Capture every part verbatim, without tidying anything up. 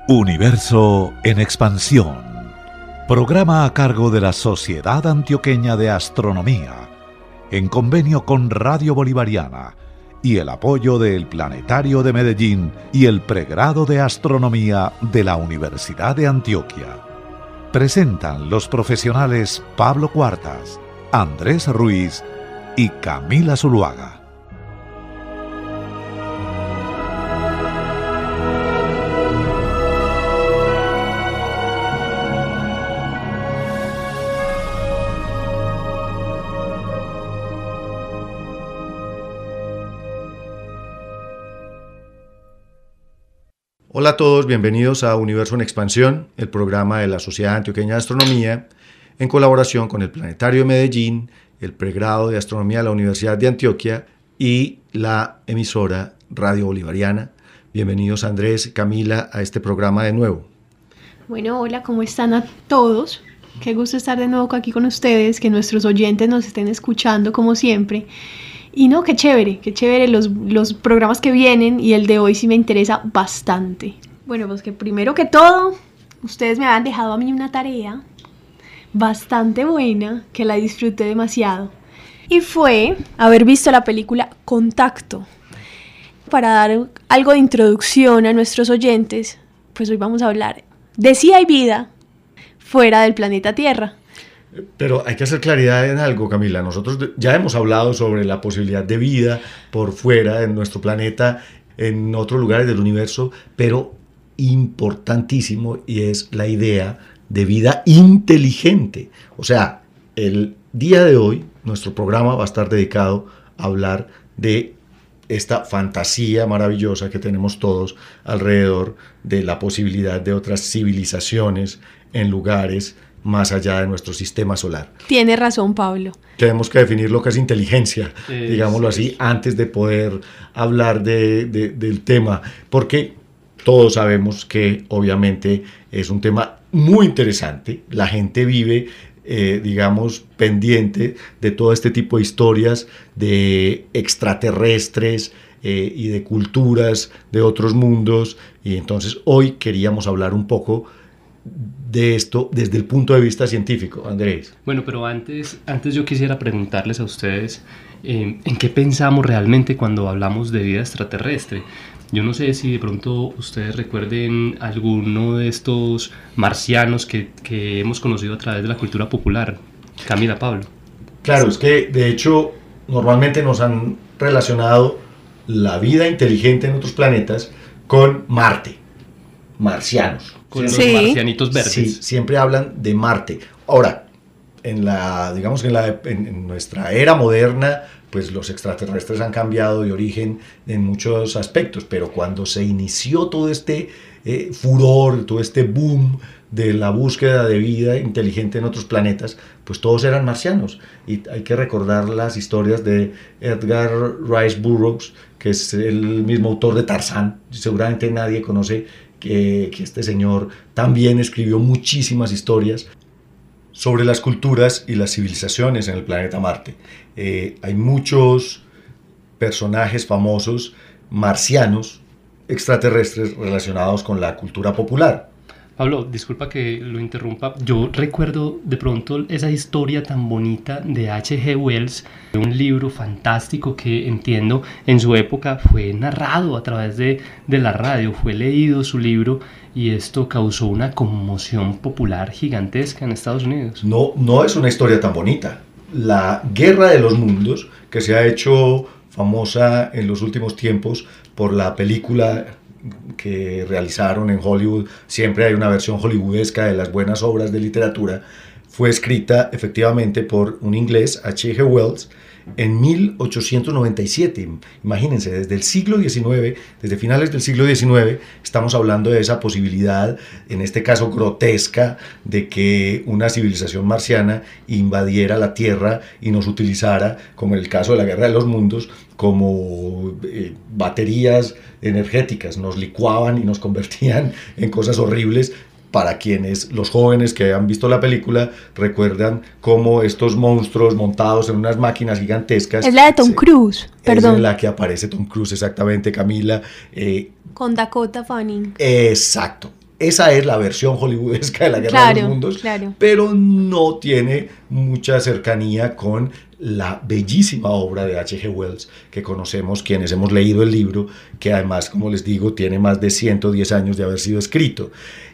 Universo en Expansión, programa a cargo de la Sociedad Antioqueña de Astronomía, en convenio con Radio Bolivariana y el apoyo del Planetario de Medellín y el Pregrado de Astronomía de la Universidad de Antioquia. Presentan los profesionales Pablo Cuartas, Andrés Ruiz y Camila Zuluaga. Hola a todos, bienvenidos a Universo en Expansión, el programa de la Sociedad Antioqueña de Astronomía, en colaboración con el Planetario de Medellín, el Pregrado de Astronomía de la Universidad de Antioquia y la emisora Radio Bolivariana. Bienvenidos Andrés, Camila, a este programa de nuevo. Bueno, hola, ¿cómo están a todos? Qué gusto estar de nuevo aquí con ustedes, que nuestros oyentes nos estén escuchando como siempre. Y no, qué chévere, qué chévere los, los programas que vienen, y el de hoy sí me interesa bastante. Bueno, pues que primero que todo, ustedes me habían dejado a mí una tarea bastante buena, que la disfruté demasiado. Y fue haber visto la película Contacto. Para dar algo de introducción a nuestros oyentes, pues hoy vamos a hablar de si hay vida fuera del planeta Tierra. Pero hay que hacer claridad en algo, Camila. Nosotros ya hemos hablado sobre la posibilidad de vida por fuera de nuestro planeta, en otros lugares del universo, pero importantísimo, y es la idea de vida inteligente. O sea, el día de hoy nuestro programa va a estar dedicado a hablar de esta fantasía maravillosa que tenemos todos alrededor de la posibilidad de otras civilizaciones en lugares más allá de nuestro sistema solar. Tiene razón, Pablo. Tenemos que definir lo que es inteligencia, es, digámoslo así, es. antes de poder hablar de, de, del tema, porque todos sabemos que obviamente es un tema muy interesante. La gente vive, eh, digamos, pendiente de todo este tipo de historias de extraterrestres eh, y de culturas de otros mundos, y entonces hoy queríamos hablar un poco de esto desde el punto de vista científico. Andrés. Bueno, pero antes, antes yo quisiera preguntarles a ustedes eh, ¿en qué pensamos realmente cuando hablamos de vida extraterrestre? Yo no sé si de pronto ustedes recuerden alguno de estos marcianos que, que hemos conocido a través de la cultura popular. Camila, Pablo. Claro, es que de hecho normalmente nos han relacionado la vida inteligente en otros planetas con Marte, marcianos. Con sí. los marcianitos verdes. Sí, siempre hablan de Marte. Ahora, en la, digamos que en, la, en, en nuestra era moderna, pues los extraterrestres han cambiado de origen en muchos aspectos, pero cuando se inició todo este eh, furor, todo este boom de la búsqueda de vida inteligente en otros planetas, pues todos eran marcianos. Y hay que recordar las historias de Edgar Rice Burroughs, que es el mismo autor de Tarzán. Seguramente nadie conoce que, que este señor también escribió muchísimas historias sobre las culturas y las civilizaciones en el planeta Marte. Eh, hay muchos personajes famosos marcianos, extraterrestres, relacionados con la cultura popular. Pablo, disculpa que lo interrumpa. Yo recuerdo de pronto esa historia tan bonita de H G Wells, un libro fantástico que entiendo en su época fue narrado a través de, de la radio, fue leído su libro, y esto causó una conmoción popular gigantesca en Estados Unidos. No, no es una historia tan bonita. La Guerra de los Mundos, que se ha hecho famosa en los últimos tiempos por la película que realizaron en Hollywood, siempre hay una versión hollywoodesca de las buenas obras de literatura, fue escrita efectivamente por un inglés, H G Wells, en mil ochocientos noventa y siete. Imagínense, desde el siglo diecinueve, desde finales del siglo diecinueve, estamos hablando de esa posibilidad, en este caso grotesca, de que una civilización marciana invadiera la Tierra y nos utilizara, como en el caso de la Guerra de los Mundos, como eh, baterías energéticas. Nos licuaban y nos convertían en cosas horribles. Para quienes, los jóvenes que han visto la película, recuerdan cómo estos monstruos montados en unas máquinas gigantescas... Es la de Tom Cruise, perdón. Es en la que aparece Tom Cruise, exactamente, Camila. Eh, Con Dakota Fanning. Exacto. esa es la versión hollywoodesca de la Guerra claro, de los Mundos, claro. pero no tiene mucha cercanía con la bellísima obra de H G Wells que conocemos quienes hemos leído el libro, que además, como les digo, tiene más de ciento diez años de haber sido escrito.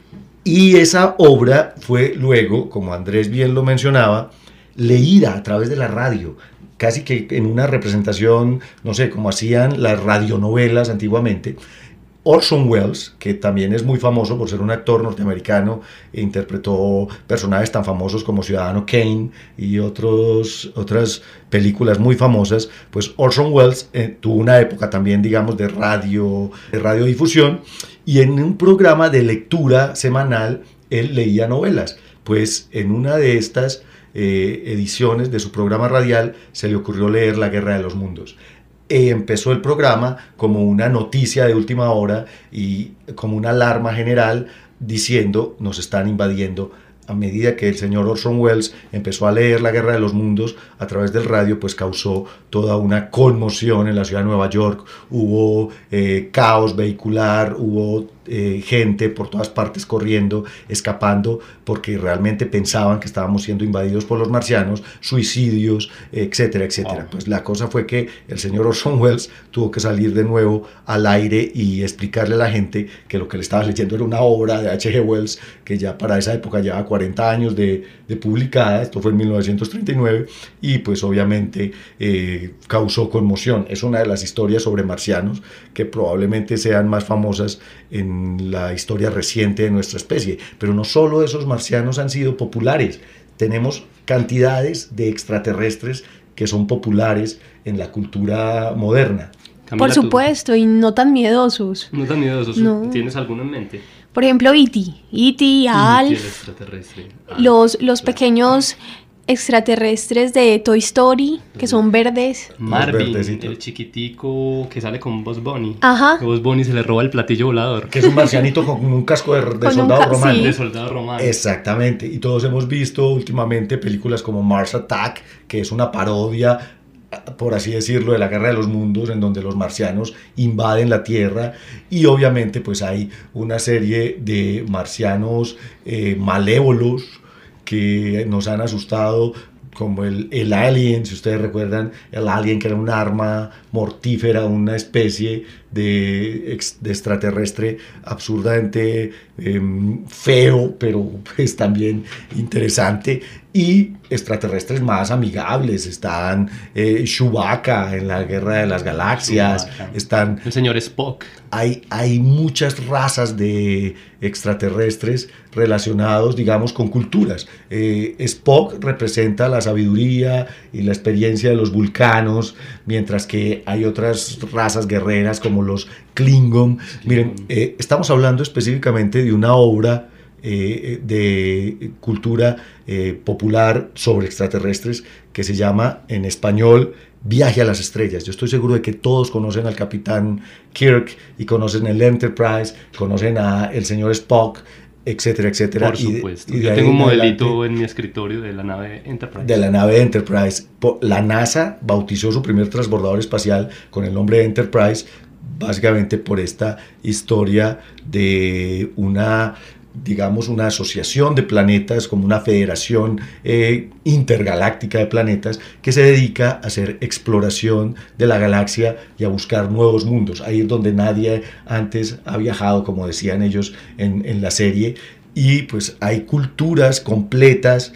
Y esa obra fue luego, como Andrés bien lo mencionaba, leída a través de la radio, casi que en una representación, no sé, como hacían las radionovelas antiguamente. Orson Welles, que también es muy famoso por ser un actor norteamericano, e interpretó personajes tan famosos como Ciudadano Kane y otros, otras películas muy famosas, pues Orson Welles eh, tuvo una época también, digamos, de radio, de radiodifusión, y en un programa de lectura semanal él leía novelas. Pues en una de estas eh, ediciones de su programa radial se le ocurrió leer La Guerra de los Mundos. Eh, empezó el programa como una noticia de última hora y como una alarma general diciendo nos están invadiendo. A medida que el señor Orson Welles empezó a leer La Guerra de los Mundos a través del radio, pues causó toda una conmoción en la ciudad de Nueva York. Hubo eh, caos vehicular, hubo eh, gente por todas partes corriendo, escapando, porque realmente pensaban que estábamos siendo invadidos por los marcianos, suicidios, etcétera, etcétera. Oh. Pues la cosa fue que el señor Orson Welles tuvo que salir de nuevo al aire y explicarle a la gente que lo que le estaba leyendo era una obra de H G Wells, que ya para esa época llevaba cuarenta años de, de publicada. Esto fue en mil novecientos treinta y nueve, y pues obviamente eh, causó conmoción. Es una de las historias sobre marcianos que probablemente sean más famosas en la historia reciente de nuestra especie, pero no solo esos marcianos han sido populares, tenemos cantidades de extraterrestres que son populares en la cultura moderna. Camila, por supuesto, tú, y no tan miedosos. No tan miedosos, no. ¿Tienes alguno en mente? Por ejemplo, E T, E T, Alf, los, los pequeños extraterrestres de Toy Story, que son verdes. Marvin, el chiquitico que sale con Bugs Bunny. Ajá. Que Bugs Bunny se le roba el platillo volador. Que es un marcianito con un casco de, de soldado ca romano. Sí. De soldado romano. Exactamente. Y todos hemos visto últimamente películas como Mars Attack, que es una parodia, por así decirlo, de la Guerra de los Mundos, en donde los marcianos invaden la Tierra, y obviamente pues hay una serie de marcianos eh, malévolos que nos han asustado, como el, el Alien, si ustedes recuerdan, el Alien, que era un arma mortífera, una especie de, de extraterrestre absurdamente eh, feo, pero pues también interesante, y extraterrestres más amigables. Están eh, Chewbacca en la Guerra de las Galaxias, Chewbacca. Están el señor Spock. Hay, hay muchas razas de extraterrestres relacionados, digamos, con culturas. Eh, Spock representa la sabiduría y la experiencia de los vulcanos, mientras que hay otras razas guerreras como los Klingon. Miren, eh, estamos hablando específicamente de una obra eh, de cultura eh, popular sobre extraterrestres que se llama en español Viaje a las Estrellas. Yo estoy seguro de que todos conocen al capitán Kirk y conocen el Enterprise, conocen al señor Spock, etcétera, etcétera. Por supuesto. Y de, y de Yo tengo un modelito adelante, en mi escritorio de la nave Enterprise. De la nave Enterprise. La NASA bautizó su primer transbordador espacial con el nombre de Enterprise, básicamente por esta historia de una, digamos, una asociación de planetas, como una federación eh, intergaláctica de planetas que se dedica a hacer exploración de la galaxia y a buscar nuevos mundos. Ahí es donde nadie antes ha viajado, como decían ellos en, en la serie, y pues hay culturas completas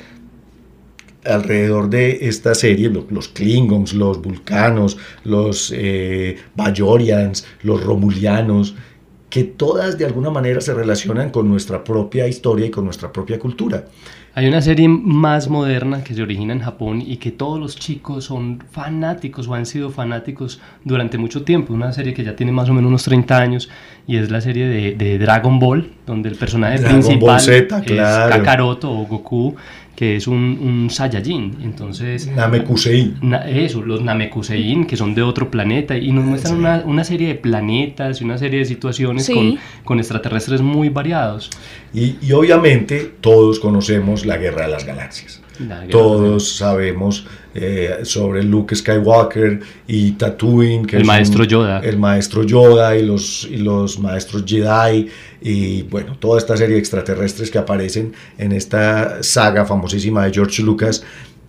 alrededor de esta serie, los, los Klingons, los Vulcanos, los eh, Bajorians, los Romulianos, que todas de alguna manera se relacionan con nuestra propia historia y con nuestra propia cultura. Hay una serie más moderna que se origina en Japón y que todos los chicos son fanáticos o han sido fanáticos durante mucho tiempo. Una serie que ya tiene más o menos unos treinta años y es la serie de, de Dragon Ball, donde el personaje Dragon principal Ball Z, es claro. Kakaroto o Goku, que es un, un Saiyajin. Entonces, Namekusein. Na, eso, los Namekusein, que son de otro planeta, y nos muestran sí. una, una serie de planetas y una serie de situaciones sí. con, con extraterrestres muy variados. Y, y obviamente todos conocemos la Guerra de las Galaxias. Todos sabemos eh, sobre Luke Skywalker y Tatooine, que el es maestro un, Yoda. El maestro Yoda y los, y los maestros Jedi, y bueno, toda esta serie de extraterrestres que aparecen en esta saga famosísima de George Lucas.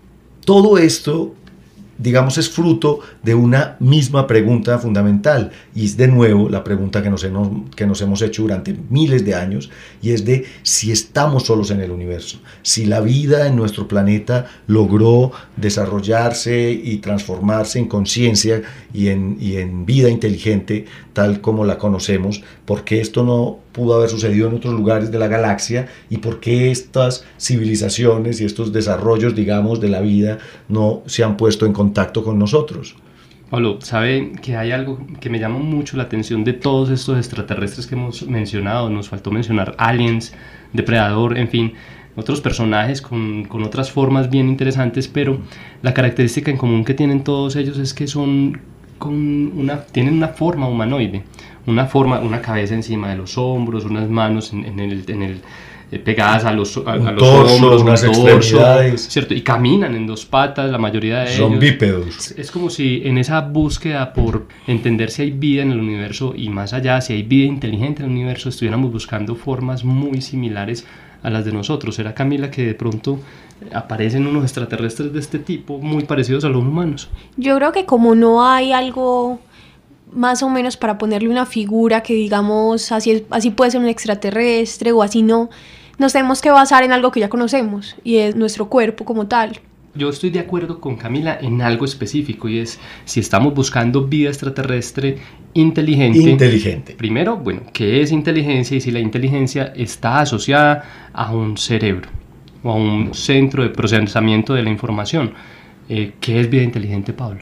Todo esto, digamos, es fruto de una misma pregunta fundamental, y es de nuevo la pregunta que nos, hemos, que nos hemos hecho durante miles de años, y es de si estamos solos en el universo, si la vida en nuestro planeta logró desarrollarse y transformarse en conciencia y en, y en vida inteligente tal como la conocemos, porque esto no pudo haber sucedido en otros lugares de la galaxia, y por qué estas civilizaciones y estos desarrollos, digamos, de la vida no se han puesto en contacto con nosotros. Pablo, ¿sabe que hay algo que me llama mucho la atención de todos estos extraterrestres que hemos mencionado? Nos faltó mencionar aliens, depredador, en fin, otros personajes con, con otras formas bien interesantes, pero la característica en común que tienen todos ellos es que son con una, tienen una forma humanoide, una forma, una cabeza encima de los hombros, unas manos en, en el, en el eh, pegadas a los, a, a los torso, hombros, unas un torso, extremidades, ¿cierto? Y caminan en dos patas, la mayoría de son ellos. bípedos. Es como si en esa búsqueda por entender si hay vida en el universo y más allá, si hay vida inteligente en el universo, estuviéramos buscando formas muy similares a las de nosotros. ¿Será, Camila, que de pronto aparecen unos extraterrestres de este tipo muy parecidos a los humanos? Yo creo que como no hay algo más o menos para ponerle una figura que digamos así, es, así puede ser un extraterrestre o así no, nos tenemos que basar en algo que ya conocemos, y es nuestro cuerpo como tal. Yo estoy de acuerdo con Camila en algo específico, y es si estamos buscando vida extraterrestre inteligente. Inteligente. Primero, bueno, ¿qué es inteligencia? Y si la inteligencia está asociada a un cerebro o a un centro de procesamiento de la información. Eh, ¿Qué es vida inteligente, Pablo?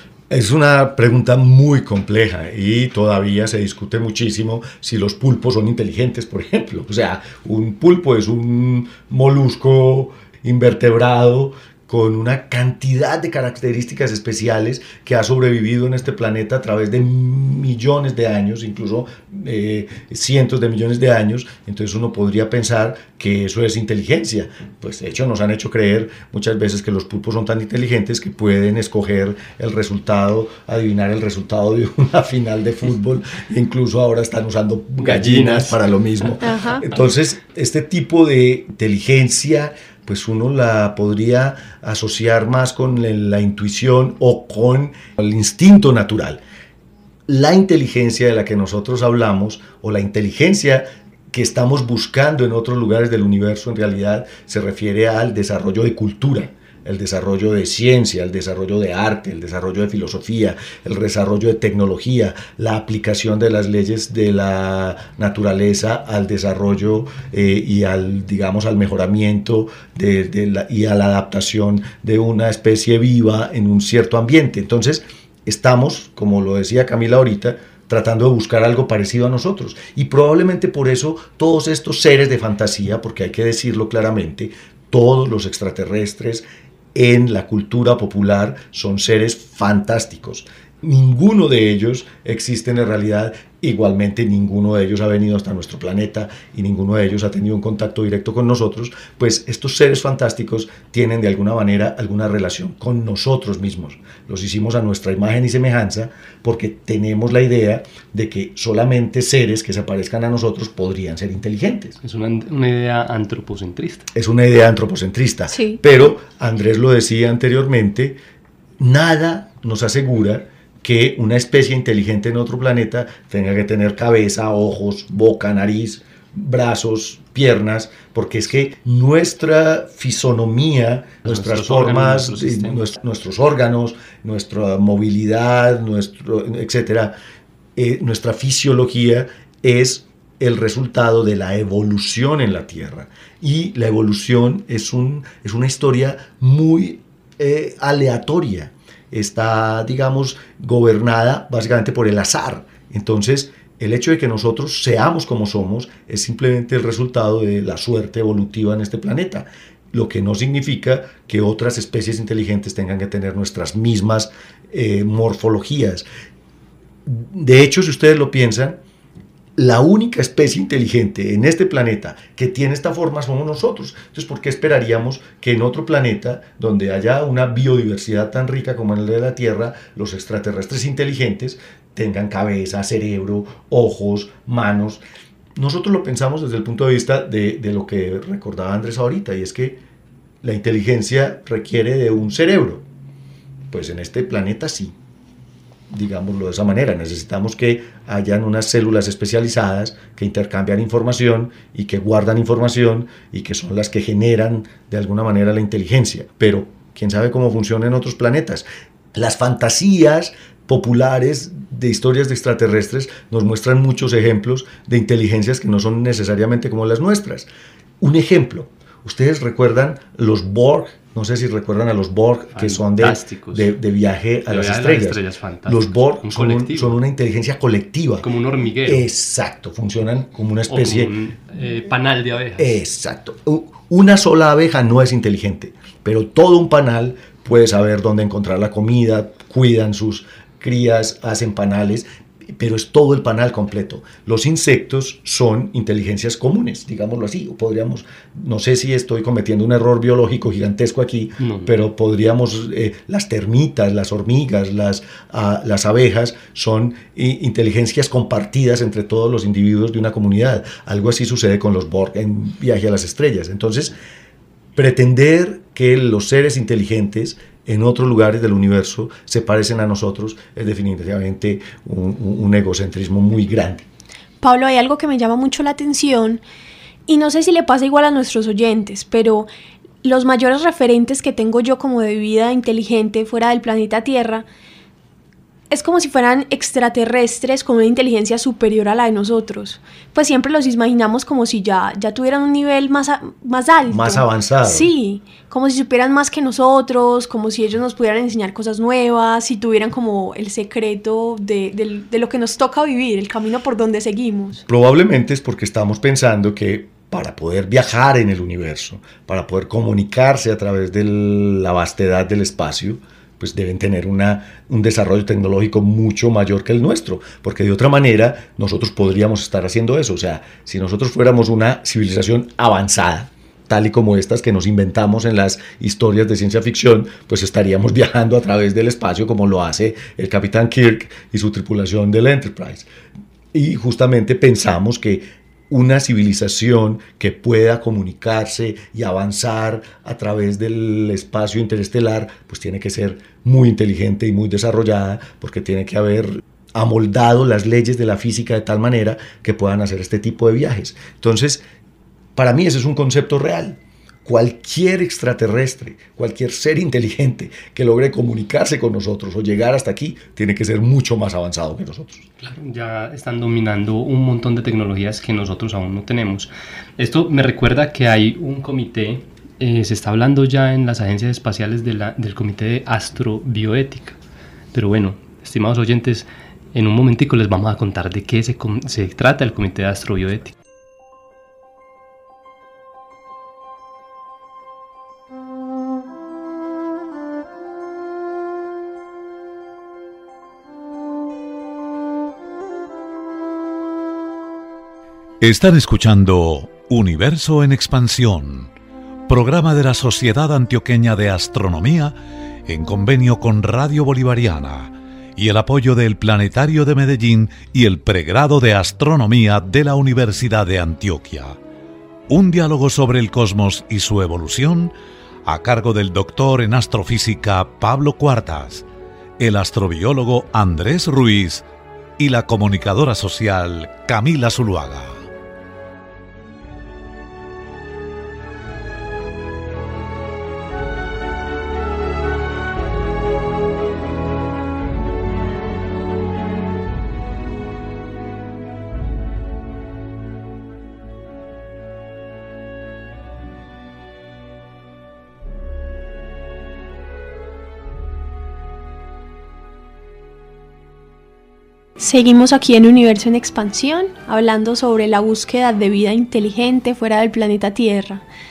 Es una pregunta muy compleja y todavía se discute muchísimo si los pulpos son inteligentes, por ejemplo. O sea, un pulpo es un molusco invertebrado con una cantidad de características especiales que ha sobrevivido en este planeta a través de millones de años, incluso eh, cientos de millones de años. Entonces uno podría pensar que eso es inteligencia. Pues de hecho nos han hecho creer muchas veces que los pulpos son tan inteligentes que pueden escoger el resultado, adivinar el resultado de una final de fútbol, e incluso ahora están usando gallinas, gallinas. para lo mismo. Ajá. Entonces este tipo de inteligencia, pues uno la podría asociar más con la intuición o con el instinto natural. La inteligencia de la que nosotros hablamos, o la inteligencia que estamos buscando en otros lugares del universo, en realidad se refiere al desarrollo de cultura, el desarrollo de ciencia, el desarrollo de arte, el desarrollo de filosofía, el desarrollo de tecnología, la aplicación de las leyes de la naturaleza al desarrollo eh, y al, digamos, al mejoramiento de, de la, y a la adaptación de una especie viva en un cierto ambiente. Entonces, estamos, como lo decía Camila ahorita, tratando de buscar algo parecido a nosotros, y probablemente por eso todos estos seres de fantasía, porque hay que decirlo claramente, todos los extraterrestres en la cultura popular son seres fantásticos. Ninguno de ellos existe en la realidad, igualmente ninguno de ellos ha venido hasta nuestro planeta y ninguno de ellos ha tenido un contacto directo con nosotros. Pues estos seres fantásticos tienen de alguna manera alguna relación con nosotros mismos. Los hicimos a nuestra imagen y semejanza porque tenemos la idea de que solamente seres que se parezcan a nosotros podrían ser inteligentes. Es una, una idea antropocentrista. Es una idea antropocentrista, sí. Pero Andrés lo decía anteriormente, nada nos asegura que una especie inteligente en otro planeta tenga que tener cabeza, ojos, boca, nariz, brazos, piernas, porque es que nuestra fisonomía, nuestras nuestros formas, órganos, nuestros, nuestros órganos, nuestra movilidad, nuestro, etcétera, eh, nuestra fisiología es el resultado de la evolución en la Tierra. Y la evolución es, un, es una historia muy eh, aleatoria. Está, digamos, gobernada básicamente por el azar. Entonces, el hecho de que nosotros seamos como somos es simplemente el resultado de la suerte evolutiva en este planeta, lo que no significa que otras especies inteligentes tengan que tener nuestras mismas eh, morfologías. De hecho, si ustedes lo piensan, la única especie inteligente en este planeta que tiene esta forma somos nosotros. Entonces, ¿por qué esperaríamos que en otro planeta, donde haya una biodiversidad tan rica como en el de la Tierra, los extraterrestres inteligentes tengan cabeza, cerebro, ojos, manos? Nosotros lo pensamos desde el punto de vista de, de lo que recordaba Andrés ahorita, y es que la inteligencia requiere de un cerebro. Pues en este planeta sí. Digámoslo de esa manera, necesitamos que hayan unas células especializadas que intercambian información y que guardan información y que son las que generan de alguna manera la inteligencia. Pero quién sabe cómo funciona en otros planetas. Las fantasías populares de historias de extraterrestres nos muestran muchos ejemplos de inteligencias que no son necesariamente como las nuestras. Un ejemplo, ustedes recuerdan los Borg. No sé si recuerdan a los Borg, que son de, de, de viaje a de las estrellas. estrellas los Borg un son, un, son una inteligencia colectiva. Como un hormiguero. Exacto, funcionan como una especie... O como un eh, panal de abejas. Exacto. Una sola abeja no es inteligente, pero todo un panal puede saber dónde encontrar la comida, cuidan sus crías, hacen panales, pero es todo el panal completo. Los insectos son inteligencias comunes, digámoslo así, o podríamos, no sé si estoy cometiendo un error biológico gigantesco aquí, no. pero podríamos, eh, las termitas, las hormigas, las, uh, las abejas son eh, inteligencias compartidas entre todos los individuos de una comunidad. Algo así sucede con los Borg en Viaje a las Estrellas. Entonces, pretender que los seres inteligentes en otros lugares del universo se parecen a nosotros es definitivamente un, un egocentrismo muy grande. Pablo, hay algo que me llama mucho la atención y no sé si le pasa igual a nuestros oyentes, pero los mayores referentes que tengo yo como de vida inteligente fuera del planeta Tierra es como si fueran extraterrestres con una inteligencia superior a la de nosotros. Pues siempre los imaginamos como si ya, ya tuvieran un nivel más, a, más alto. Más avanzado. Sí, como si supieran más que nosotros, como si ellos nos pudieran enseñar cosas nuevas, si tuvieran como el secreto de, de, de lo que nos toca vivir, el camino por donde seguimos. Probablemente es porque estamos pensando que para poder viajar en el universo, para poder comunicarse a través de la vastedad del espacio, pues deben tener una, un desarrollo tecnológico mucho mayor que el nuestro, porque de otra manera nosotros podríamos estar haciendo eso. O sea, si nosotros fuéramos una civilización avanzada, tal y como estas que nos inventamos en las historias de ciencia ficción, pues estaríamos viajando a través del espacio como lo hace el Capitán Kirk y su tripulación del Enterprise. Y justamente pensamos que una civilización que pueda comunicarse y avanzar a través del espacio interestelar, pues tiene que ser muy inteligente y muy desarrollada, porque tiene que haber amoldado las leyes de la física de tal manera que puedan hacer este tipo de viajes. Entonces, para mí ese es un concepto real. Cualquier extraterrestre, cualquier ser inteligente que logre comunicarse con nosotros o llegar hasta aquí, tiene que ser mucho más avanzado que nosotros. Claro, ya están dominando un montón de tecnologías que nosotros aún no tenemos. Esto me recuerda que hay un comité, eh, se está hablando ya en las agencias espaciales de la, del Comité de Astrobioética. Pero bueno, estimados oyentes, en un momentico les vamos a contar de qué se, se trata el Comité de Astrobioética. Están escuchando Universo en Expansión, programa de la Sociedad Antioqueña de Astronomía en convenio con Radio Bolivariana y el apoyo del Planetario de Medellín y el pregrado de Astronomía de la Universidad de Antioquia. Un diálogo sobre el cosmos y su evolución a cargo del doctor en astrofísica Pablo Cuartas, el astrobiólogo Andrés Ruiz y la comunicadora social Camila Zuluaga. Seguimos aquí en Universo en Expansión, hablando sobre la búsqueda de vida inteligente fuera del planeta Tierra.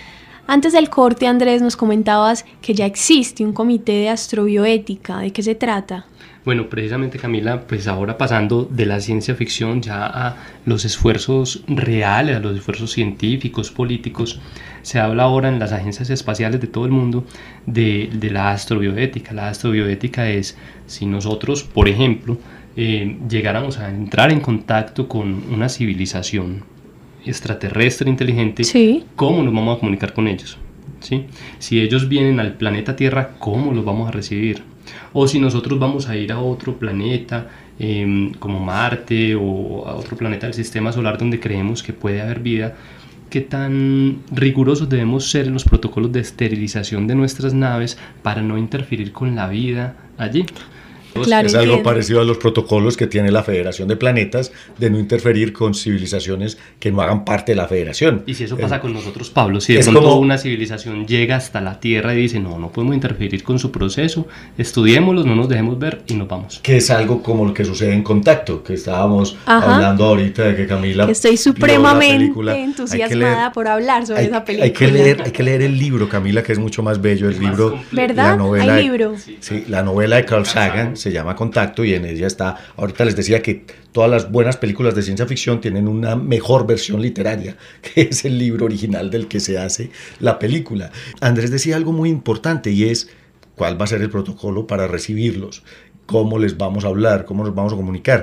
Antes del corte, Andrés, nos comentabas que ya existe un comité de astrobioética. ¿De qué se trata? Bueno, precisamente, Camila, pues ahora pasando de la ciencia ficción ya a los esfuerzos reales, a los esfuerzos científicos, políticos, se habla ahora en las agencias espaciales de todo el mundo de, de la astrobioética. La astrobioética es si nosotros, por ejemplo, eh, llegáramos a entrar en contacto con una civilización extraterrestre inteligente, sí. ¿Cómo nos vamos a comunicar con ellos? ¿Sí? Si ellos vienen al planeta Tierra, ¿cómo los vamos a recibir? O si nosotros vamos a ir a otro planeta eh, como Marte o a otro planeta del sistema solar donde creemos que puede haber vida, ¿qué tan rigurosos debemos ser en los protocolos de esterilización de nuestras naves para no interferir con la vida allí? Claro, es algo entiendo. parecido a los protocolos que tiene la Federación de Planetas de no interferir con civilizaciones que no hagan parte de la Federación. Y si eso pasa eh, con nosotros, Pablo, si de es pronto como, una civilización llega hasta la Tierra y dice, no, no podemos interferir con su proceso, estudiémoslos, no nos dejemos ver y nos vamos. Que es algo como lo que sucede en Contacto, que estábamos Ajá. hablando ahorita de que Camila... Que estoy supremamente entusiasmada leer, por hablar sobre hay, esa película. Hay que, leer, hay que leer el libro, Camila, que es mucho más bello, el es libro... ¿Verdad? La novela, ¿Hay libro? Sí, sí, la novela de Carl Sagan se llama Contacto y en ella está, ahorita les decía que todas las buenas películas de ciencia ficción tienen una mejor versión literaria, que es el libro original del que se hace la película. Andrés decía algo muy importante y es cuál va a ser el protocolo para recibirlos, cómo les vamos a hablar, cómo nos vamos a comunicar.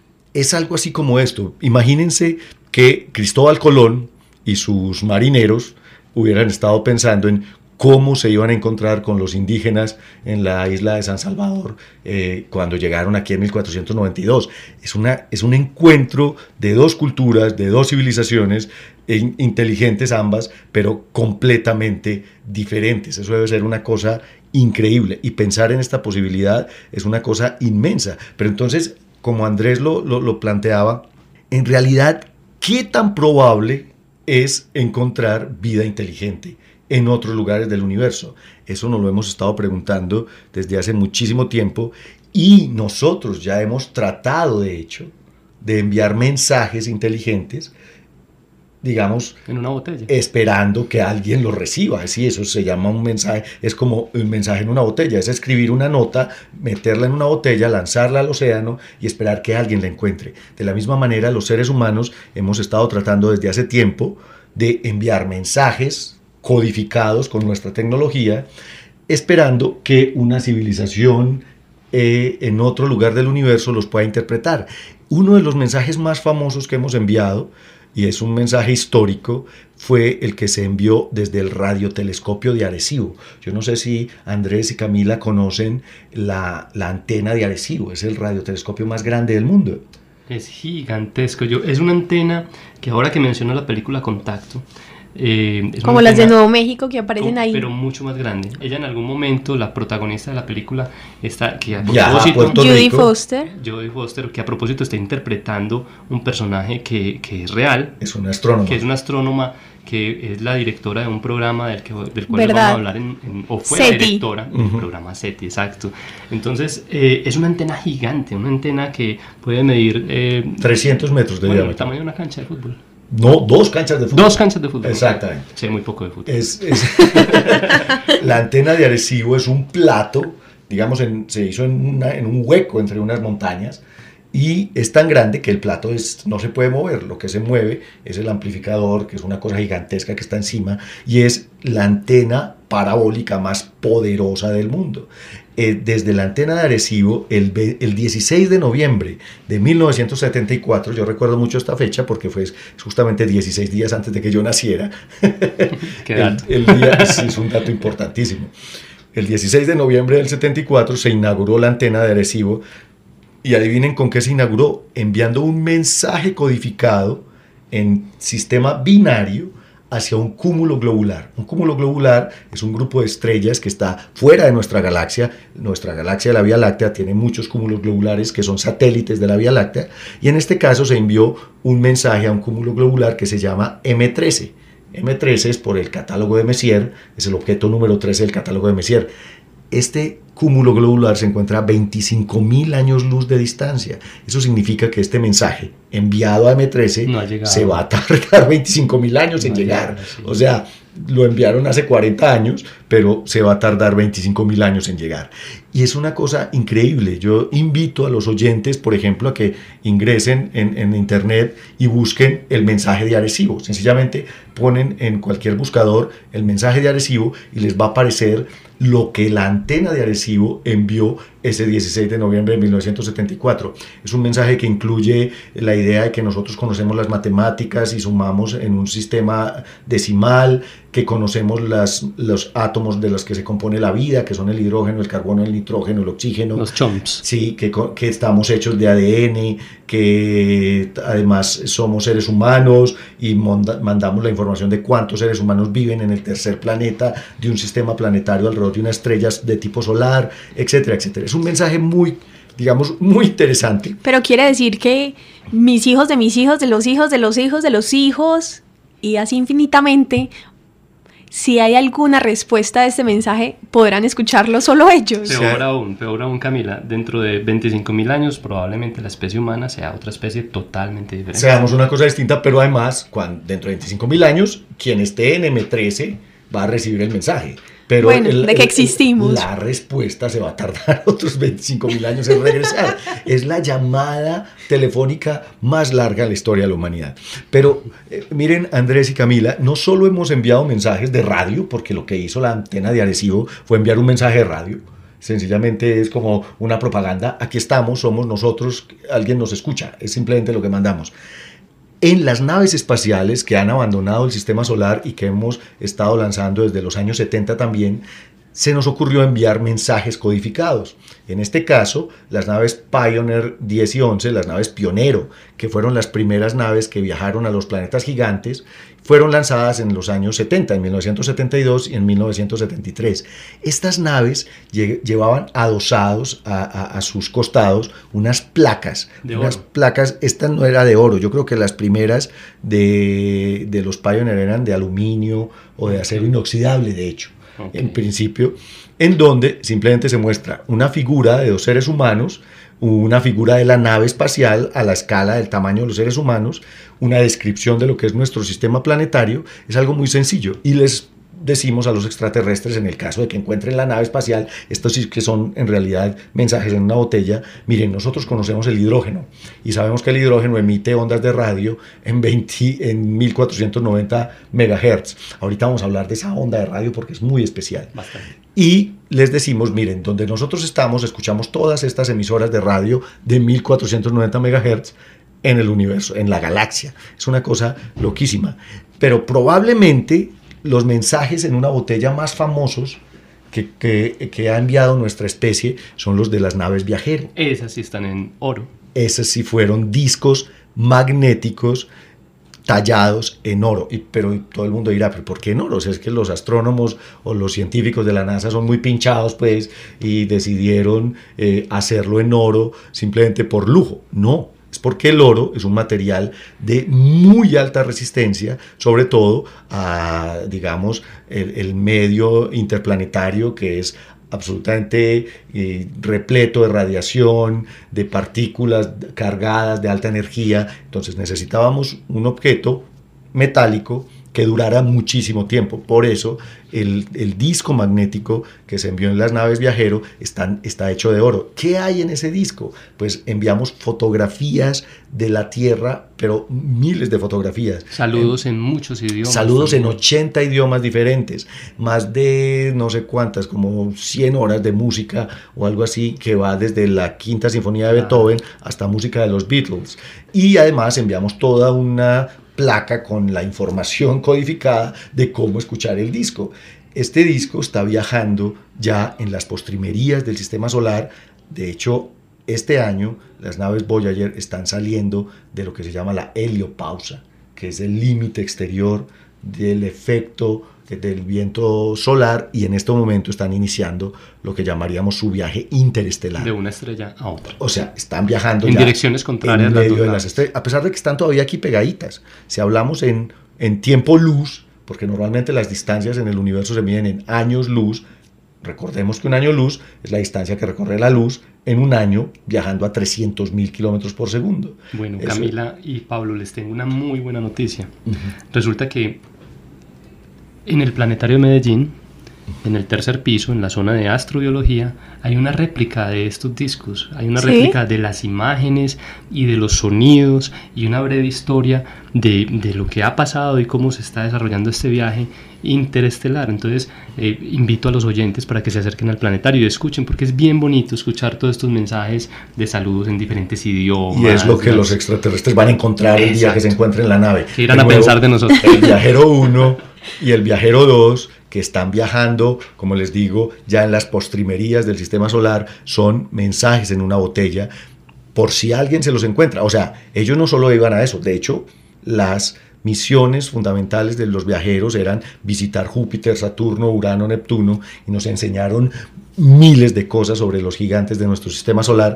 Es algo así como esto. Imagínense que Cristóbal Colón y sus marineros hubieran estado pensando en cómo se iban a encontrar con los indígenas en la isla de San Salvador eh, cuando llegaron aquí en mil cuatrocientos noventa y dos. Es, una, es un encuentro de dos culturas, de dos civilizaciones, eh, inteligentes ambas, pero completamente diferentes. Eso debe ser una cosa increíble y pensar en esta posibilidad es una cosa inmensa. Pero entonces, como Andrés lo, lo, lo planteaba, en realidad, ¿qué tan probable es encontrar vida inteligente en otros lugares del universo? Eso nos lo hemos estado preguntando desde hace muchísimo tiempo y nosotros ya hemos tratado, de hecho, de enviar mensajes inteligentes, digamos, en una botella, esperando que alguien lo reciba. Así, eso se llama un mensaje, es como un mensaje en una botella, es escribir una nota, meterla en una botella, lanzarla al océano y esperar que alguien la encuentre. De la misma manera, los seres humanos hemos estado tratando desde hace tiempo de enviar mensajes codificados con nuestra tecnología, esperando que una civilización eh, en otro lugar del universo los pueda interpretar. Uno de los mensajes más famosos que hemos enviado, y es un mensaje histórico, fue el que se envió desde el radiotelescopio de Arecibo. Yo no sé si Andrés y Camila conocen la, la antena de Arecibo, es el radiotelescopio más grande del mundo. Es gigantesco. Yo, es una antena que ahora que menciono la película Contacto, Eh, es como las de Nuevo México que aparecen ahí, pero mucho más grande. Ella en algún momento, la protagonista de la película, está que a ya, propósito, Jodie Foster, Jodie Foster, que a propósito está interpretando un personaje que, que es real, es una astrónoma, que es una astrónoma, que es la directora de un programa del, que, del cual ¿verdad? vamos a hablar en, en, o fue SETI. La directora del uh-huh. programa SETI, exacto. Entonces eh, es una antena gigante, una antena que puede medir eh, trescientos metros de bueno, diámetro, el tamaño de una cancha de fútbol. No, dos canchas de fútbol. Dos canchas de fútbol. Exactamente. Sí, muy poco de fútbol. Es, es la antena de Arecibo es un plato, digamos, en, se hizo en, una, en un hueco entre unas montañas y es tan grande que el plato es, no se puede mover. Lo que se mueve es el amplificador, que es una cosa gigantesca que está encima, y es la antena parabólica más poderosa del mundo. Eh, desde la antena de Arecibo, el, el dieciséis de noviembre de mil novecientos setenta y cuatro, yo recuerdo mucho esta fecha porque fue justamente dieciséis días antes de que yo naciera. ¿Qué dato? El, el día, sí, es un dato importantísimo. El dieciséis de noviembre del setenta y cuatro se inauguró la antena de Arecibo y adivinen con qué se inauguró, enviando un mensaje codificado en sistema binario hacia un cúmulo globular. Un cúmulo globular es un grupo de estrellas que está fuera de nuestra galaxia. Nuestra galaxia de la Vía Láctea tiene muchos cúmulos globulares que son satélites de la Vía Láctea, y en este caso se envió un mensaje a un cúmulo globular que se llama eme trece. eme trece es por el catálogo de Messier, es el objeto número trece del catálogo de Messier. Este cúmulo globular se encuentra a veinticinco mil años luz de distancia. Eso significa que este mensaje enviado a eme trece no se va a tardar veinticinco mil años no en llegar. Llegado, sí. O sea, lo enviaron hace cuarenta años, pero se va a tardar veinticinco mil años en llegar. Y es una cosa increíble. Yo invito a los oyentes, por ejemplo, a que ingresen en, en internet y busquen el mensaje de Arecibo. Sencillamente ponen en cualquier buscador el mensaje de Arecibo y les va a aparecer lo que la antena de Arecibo envió ese dieciséis de noviembre de mil novecientos setenta y cuatro. Es un mensaje que incluye la idea de que nosotros conocemos las matemáticas y sumamos en un sistema decimal, que conocemos las, los átomos de los que se compone la vida, que son el hidrógeno, el carbono, el nitrógeno, el oxígeno. Los chomps. Sí, que, que estamos hechos de A D N, que además somos seres humanos y mandamos la información de cuántos seres humanos viven en el tercer planeta de un sistema planetario alrededor de una estrella de tipo solar, etcétera, etcétera. Es un mensaje muy, digamos, muy interesante. Pero quiere decir que mis hijos de mis hijos, de los hijos, de los hijos, de los hijos, y así infinitamente, si hay alguna respuesta a este mensaje, podrán escucharlo solo ellos. Peor aún, peor aún, Camila, dentro de veinticinco mil años probablemente la especie humana sea otra especie totalmente diferente. Seamos una cosa distinta, pero además, cuando, dentro de veinticinco mil años, quien esté en eme trece va a recibir el mensaje. Pero bueno, el, de que existimos. El, la respuesta se va a tardar otros veinticinco mil años en regresar. Es la llamada telefónica más larga en la historia de la humanidad. Pero eh, miren, Andrés y Camila, no solo hemos enviado mensajes de radio, porque lo que hizo la antena de Arecibo fue enviar un mensaje de radio. Sencillamente es como una propaganda. Aquí estamos, somos nosotros, alguien nos escucha. Es simplemente lo que mandamos. En las naves espaciales que han abandonado el sistema solar y que hemos estado lanzando desde los años setenta también, se nos ocurrió enviar mensajes codificados. En este caso, las naves Pioneer diez y once, las naves Pionero, que fueron las primeras naves que viajaron a los planetas gigantes, fueron lanzadas en los años setenta, en mil novecientos setenta y dos y en mil novecientos setenta y tres. Estas naves lle- llevaban adosados a, a, a sus costados unas placas. De unas oro. placas, esta no era de oro, yo creo que las primeras de, de los Pioneer eran de aluminio o de acero inoxidable, de hecho. Okay. En principio, en donde simplemente se muestra una figura de dos seres humanos, una figura de la nave espacial a la escala del tamaño de los seres humanos, una descripción de lo que es nuestro sistema planetario. Es algo muy sencillo y les decimos a los extraterrestres, en el caso de que encuentren la nave espacial, estos sí que son en realidad mensajes en una botella. Miren, nosotros conocemos el hidrógeno y sabemos que el hidrógeno emite ondas de radio en, veinte, en mil cuatrocientos noventa megahertz. Ahorita vamos a hablar de esa onda de radio porque es muy especial. Bastante. Y les decimos, miren, donde nosotros estamos, escuchamos todas estas emisoras de radio de mil cuatrocientos noventa megahertz en el universo, en la galaxia. Es una cosa loquísima. Pero probablemente los mensajes en una botella más famosos que, que, que ha enviado nuestra especie son los de las naves viajeras. Esas sí están en oro. Esas sí fueron discos magnéticos tallados en oro. Y, pero todo el mundo dirá, ¿pero por qué en oro? O sea, es que los astrónomos o los científicos de la NASA son muy pinchados, pues, y decidieron eh, hacerlo en oro simplemente por lujo. No. Es porque el oro es un material de muy alta resistencia, sobre todo a, digamos, el, el medio interplanetario que es absolutamente eh, repleto de radiación, de partículas cargadas de alta energía. Entonces necesitábamos un objeto metálico que durara muchísimo tiempo. Por eso el, el disco magnético que se envió en las naves viajero están, está hecho de oro. ¿Qué hay en ese disco? Pues enviamos fotografías de la Tierra, pero miles de fotografías. Saludos en, en muchos idiomas. Saludos también. En ochenta idiomas diferentes. Más de no sé cuántas, como cien horas de música o algo así, que va desde la Quinta Sinfonía de Beethoven ah. hasta música de los Beatles. Y además enviamos toda una placa con la información codificada de cómo escuchar el disco. Este disco está viajando ya en las postrimerías del sistema solar. De hecho, este año las naves Voyager están saliendo de lo que se llama la heliopausa, que es el límite exterior del efecto del viento solar, y en este momento están iniciando lo que llamaríamos su viaje interestelar. De una estrella a otra. O sea, están viajando en ya direcciones contrarias en medio de las estrellas, a pesar de que están todavía aquí pegaditas. Si hablamos en, en tiempo luz, porque normalmente las distancias en el universo se miden en años luz, Recordemos que un año luz es la distancia que recorre la luz en un año viajando a trescientos mil kilómetros por segundo. Bueno, Eso... Camila y Pablo, les tengo una muy buena noticia. Uh-huh. Resulta que en el Planetario de Medellín, en el tercer piso, en la zona de astrobiología, hay una réplica de estos discos. Hay una ¿Sí? réplica de las imágenes y de los sonidos y una breve historia de, de lo que ha pasado y cómo se está desarrollando este viaje interestelar. Entonces, eh, invito a los oyentes para que se acerquen al planetario y escuchen, porque es bien bonito escuchar todos estos mensajes de saludos en diferentes idiomas. Y es lo que las... los extraterrestres van a encontrar el día que se encuentren en la nave. Que irán a nuevo, pensar de nosotros. El viajero uno y el viajero dos, que están viajando, como les digo, ya en las postrimerías del sistema solar, son mensajes en una botella, por si alguien se los encuentra. O sea, ellos no solo iban a eso, de hecho, las misiones fundamentales de los viajeros eran visitar Júpiter, Saturno, Urano, Neptuno, y nos enseñaron miles de cosas sobre los gigantes de nuestro sistema solar.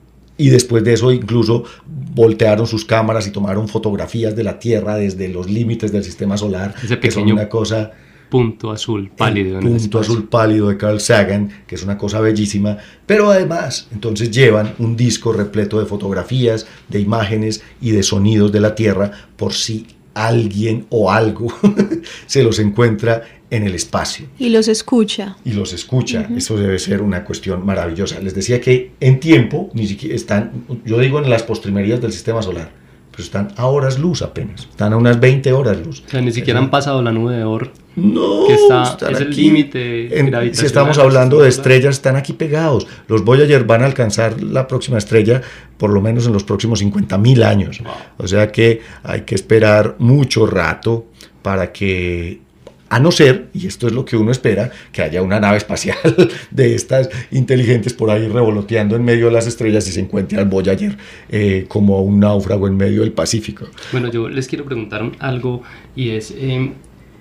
Y después de eso incluso voltearon sus cámaras y tomaron fotografías de la Tierra desde los límites del sistema solar. Ese pequeño que son una cosa... punto azul pálido. El punto azul pálido de Carl Sagan, que es una cosa bellísima, pero además entonces llevan un disco repleto de fotografías, de imágenes y de sonidos de la Tierra, por si alguien o algo se los encuentra en el espacio. Y los escucha. Y los escucha. Uh-huh. Eso debe ser una cuestión maravillosa. Les decía que en tiempo, ni siquiera están, yo digo en las postrimerías del sistema solar, pero están a horas luz apenas. Están a unas veinte horas luz. O sea, ni siquiera han pasado la nube de Oort. No, que está, es el límite gravitacional. Si estamos hablando de estrellas, están aquí pegados. Los Voyager van a alcanzar la próxima estrella por lo menos en los próximos cincuenta mil años. Wow. O sea que hay que esperar mucho rato para que, a no ser, y esto es lo que uno espera, que haya una nave espacial de estas inteligentes por ahí revoloteando en medio de las estrellas y se encuentre al Voyager eh, como un náufrago en medio del Pacífico. Bueno, yo les quiero preguntar algo, y es, eh,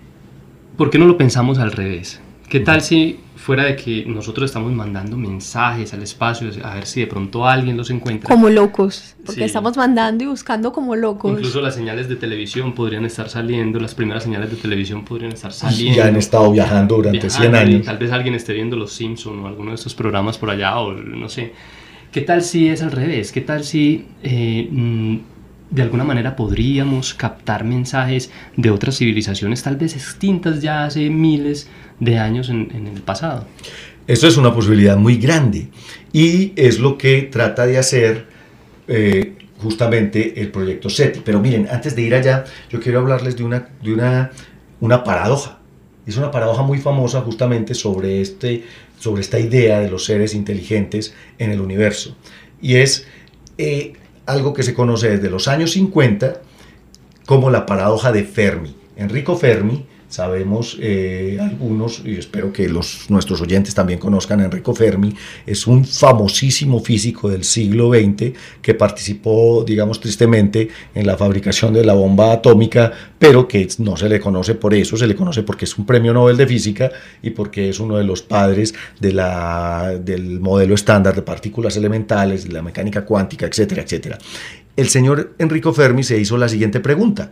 ¿por qué no lo pensamos al revés? ¿Qué tal si fuera de que nosotros estamos mandando mensajes al espacio a ver si de pronto alguien los encuentra? Como locos, porque sí. Estamos mandando y buscando como locos. Incluso las señales de televisión podrían estar saliendo, las primeras señales de televisión podrían estar saliendo. Ya han estado viajando durante viajando, cien años. Tal vez alguien esté viendo Los Simpson o alguno de estos programas por allá, o no sé. ¿Qué tal si es al revés? ¿Qué tal si... Eh, mmm, de alguna manera podríamos captar mensajes de otras civilizaciones tal vez extintas ya hace miles de años en, en el pasado? Esto es una posibilidad muy grande y es lo que trata de hacer eh, justamente el proyecto SETI. Pero miren, antes de ir allá, yo quiero hablarles de una, de una, una paradoja. Es una paradoja muy famosa justamente sobre, este, sobre esta idea de los seres inteligentes en el universo. Y es... Eh, algo que se conoce desde los años cincuenta como la paradoja de Fermi. Enrico Fermi, sabemos eh, algunos, y espero que los, nuestros oyentes también conozcan a Enrico Fermi, es un famosísimo físico del siglo veinte que participó, digamos tristemente, en la fabricación de la bomba atómica, pero que no se le conoce por eso, se le conoce porque es un premio Nobel de Física y porque es uno de los padres de la, del modelo estándar de partículas elementales, de la mecánica cuántica, etcétera, etcétera. El señor Enrico Fermi se hizo la siguiente pregunta: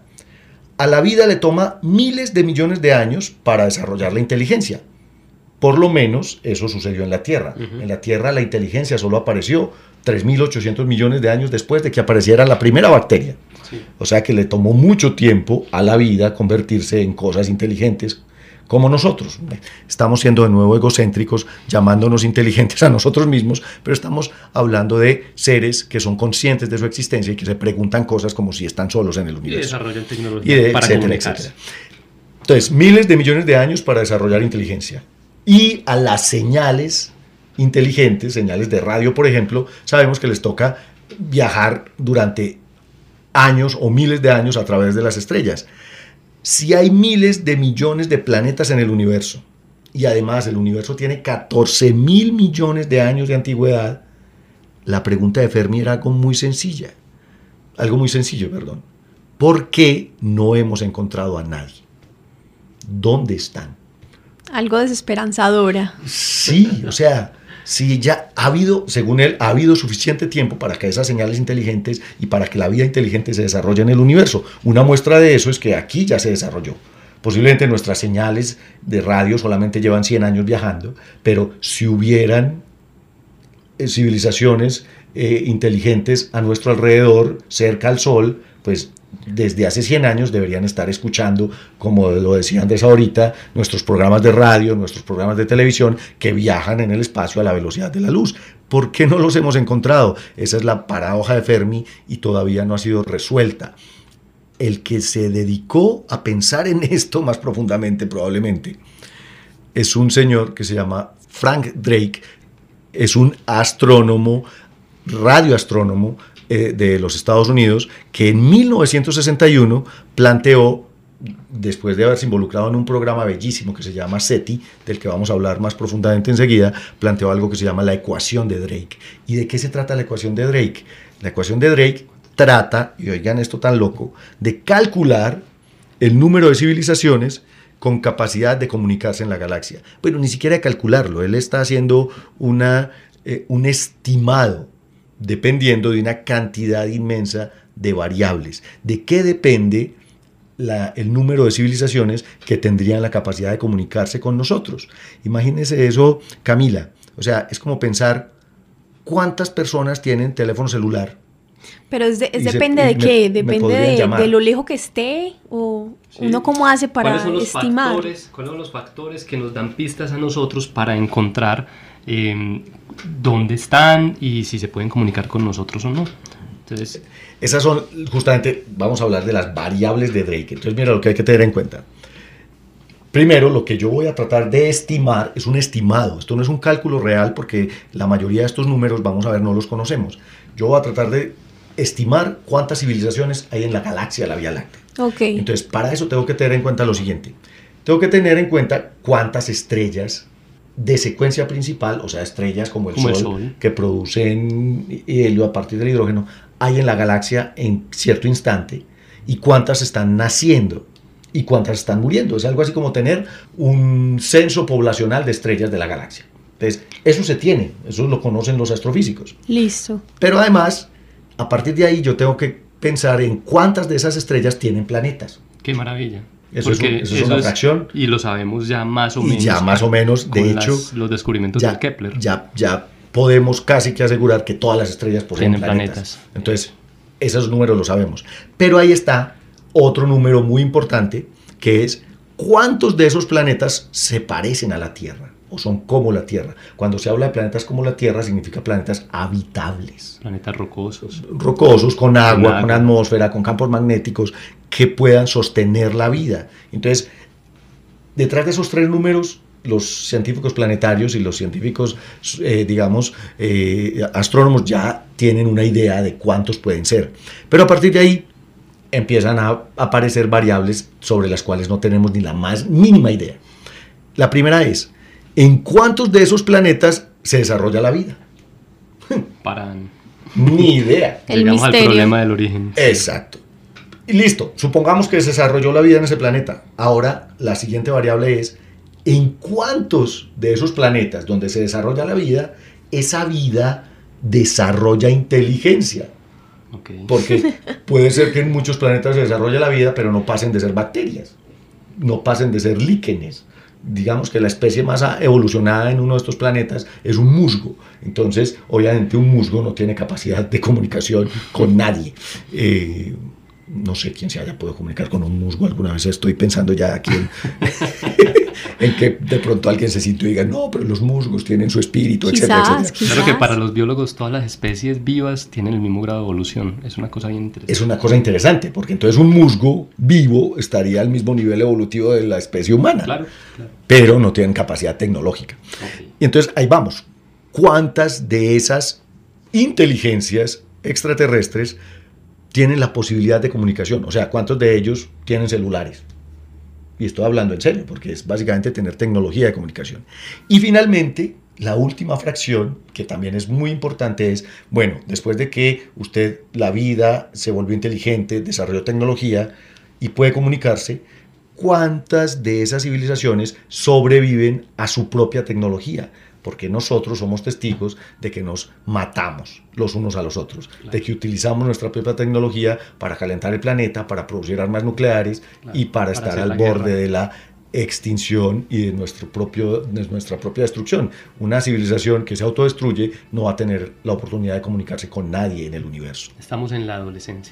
a la vida le toma miles de millones de años para desarrollar la inteligencia. Por lo menos eso sucedió en la Tierra. Uh-huh. En la Tierra la inteligencia solo apareció tres mil ochocientos millones de años después de que apareciera la primera bacteria. Sí. O sea que le tomó mucho tiempo a la vida convertirse en cosas inteligentes como nosotros. Estamos siendo de nuevo egocéntricos, llamándonos inteligentes a nosotros mismos, pero estamos hablando de seres que son conscientes de su existencia y que se preguntan cosas como si están solos en el universo. Y desarrollan tecnología de, para etcétera, etcétera. Entonces, miles de millones de años para desarrollar inteligencia. Y a las señales inteligentes, señales de radio, por ejemplo, sabemos que les toca viajar durante años o miles de años a través de las estrellas. Si hay miles de millones de planetas en el universo y además el universo tiene catorce mil millones de años de antigüedad, la pregunta de Fermi era algo muy sencilla, algo muy sencillo, perdón. ¿Por qué no hemos encontrado a nadie? ¿Dónde están? Algo desesperanzadora. Sí, o sea, si ya ha habido, según él, ha habido suficiente tiempo para que esas señales inteligentes y para que la vida inteligente se desarrolle en el universo. Una muestra de eso es que aquí ya se desarrolló. Posiblemente nuestras señales de radio solamente llevan cien años viajando, pero si hubieran eh, civilizaciones eh, inteligentes a nuestro alrededor, cerca al Sol, pues desde hace cien años deberían estar escuchando, como lo decía Andrés ahorita, nuestros programas de radio, nuestros programas de televisión que viajan en el espacio a la velocidad de la luz. ¿Por qué no los hemos encontrado? Esa es la paradoja de Fermi y todavía no ha sido resuelta. El que se dedicó a pensar en esto más profundamente probablemente es un señor que se llama Frank Drake, es un astrónomo, radioastrónomo eh, de los Estados Unidos, que en mil novecientos sesenta y uno planteó, después de haberse involucrado en un programa bellísimo que se llama SETI, del que vamos a hablar más profundamente enseguida, planteó algo que se llama la ecuación de Drake. ¿Y de qué se trata la ecuación de Drake? La ecuación de Drake trata, y oigan esto tan loco, de calcular el número de civilizaciones con capacidad de comunicarse en la galaxia. Bueno, ni siquiera de calcularlo, él está haciendo una, eh, un estimado dependiendo de una cantidad inmensa de variables. ¿De qué depende la, el número de civilizaciones que tendrían la capacidad de comunicarse con nosotros? Imagínense eso, Camila. O sea, es como pensar cuántas personas tienen teléfono celular. Pero es de, es se, depende de me, qué, me depende de, de lo lejos que esté o sí. Uno cómo hace para ¿Cuáles son los estimar. Factores, ¿Cuáles son los factores que nos dan pistas a nosotros para encontrar eh, dónde están y si se pueden comunicar con nosotros o no? Entonces, esas son justamente, vamos a hablar de las variables de Drake. Entonces mira lo que hay que tener en cuenta. Primero, lo que yo voy a tratar de estimar es un estimado. Esto no es un cálculo real porque la mayoría de estos números, vamos a ver, no los conocemos. Yo voy a tratar de estimar cuántas civilizaciones hay en la galaxia, la Vía Láctea. Okay. Entonces, para eso tengo que tener en cuenta lo siguiente. Tengo que tener en cuenta cuántas estrellas de secuencia principal, o sea, estrellas como el, como Sol, el Sol, que producen helio a partir del hidrógeno, hay en la galaxia en cierto instante, y cuántas están naciendo y cuántas están muriendo. Es algo así como tener un censo poblacional de estrellas de la galaxia. Entonces, eso se tiene, eso lo conocen los astrofísicos. Listo. Pero además, a partir de ahí yo tengo que pensar en cuántas de esas estrellas tienen planetas. ¡Qué maravilla! Eso, es, un, eso, eso es una es, fracción. Y lo sabemos ya más o y menos. Ya más o menos, de hecho, las, los descubrimientos ya, de Kepler. Ya, ya podemos casi que asegurar que todas las estrellas poseen tienen planetas. planetas. Entonces, esos números los sabemos. Pero ahí está otro número muy importante, que es cuántos de esos planetas se parecen a la Tierra o son como la Tierra. Cuando se habla de planetas como la Tierra, significa planetas habitables. Planetas rocosos. Rocosos, con agua, con, agua. con atmósfera, con campos magnéticos que puedan sostener la vida. Entonces, detrás de esos tres números, los científicos planetarios y los científicos, eh, digamos, eh, astrónomos ya tienen una idea de cuántos pueden ser. Pero a partir de ahí empiezan a aparecer variables sobre las cuales no tenemos ni la más mínima idea. La primera es, ¿en cuántos de esos planetas se desarrolla la vida? Para... Ni idea. El Llegamos misterio. al problema del origen. Exacto. Y listo, supongamos que se desarrolló la vida en ese planeta. Ahora, la siguiente variable es, ¿en cuántos de esos planetas donde se desarrolla la vida, esa vida desarrolla inteligencia? Okay. Porque puede ser que en muchos planetas se desarrolle la vida, pero no pasen de ser bacterias, no pasen de ser líquenes. Digamos que la especie más evolucionada en uno de estos planetas es un musgo. Entonces, obviamente, un musgo no tiene capacidad de comunicación con nadie. Eh, no sé quién se haya podido comunicar con un musgo alguna vez. Estoy pensando ya aquí en, en que de pronto alguien se siente y diga, no, pero los musgos tienen su espíritu, quizás, etcétera, etcétera. Quizás. Claro que para los biólogos todas las especies vivas tienen el mismo grado de evolución. Es una cosa bien interesante. Es una cosa interesante, porque entonces un musgo vivo estaría al mismo nivel evolutivo de la especie humana. Claro, claro. Pero no tienen capacidad tecnológica. Okay. Y entonces ahí vamos. ¿Cuántas de esas inteligencias extraterrestres tienen la posibilidad de comunicación? O sea, ¿cuántos de ellos tienen celulares? Y estoy hablando en serio, porque es básicamente tener tecnología de comunicación. Y finalmente, la última fracción, que también es muy importante, es, bueno, después de que usted, la vida, se volvió inteligente, desarrolló tecnología y puede comunicarse, ¿cuántas de esas civilizaciones sobreviven a su propia tecnología? porque nosotros somos testigos de que nos matamos los unos a los otros, claro. de que utilizamos nuestra propia tecnología para calentar el planeta, para producir armas nucleares claro. y para, para estar al borde guerra. de la extinción y de, nuestro propio, de nuestra propia destrucción. Una civilización que se autodestruye no va a tener la oportunidad de comunicarse con nadie en el universo. Estamos en la adolescencia.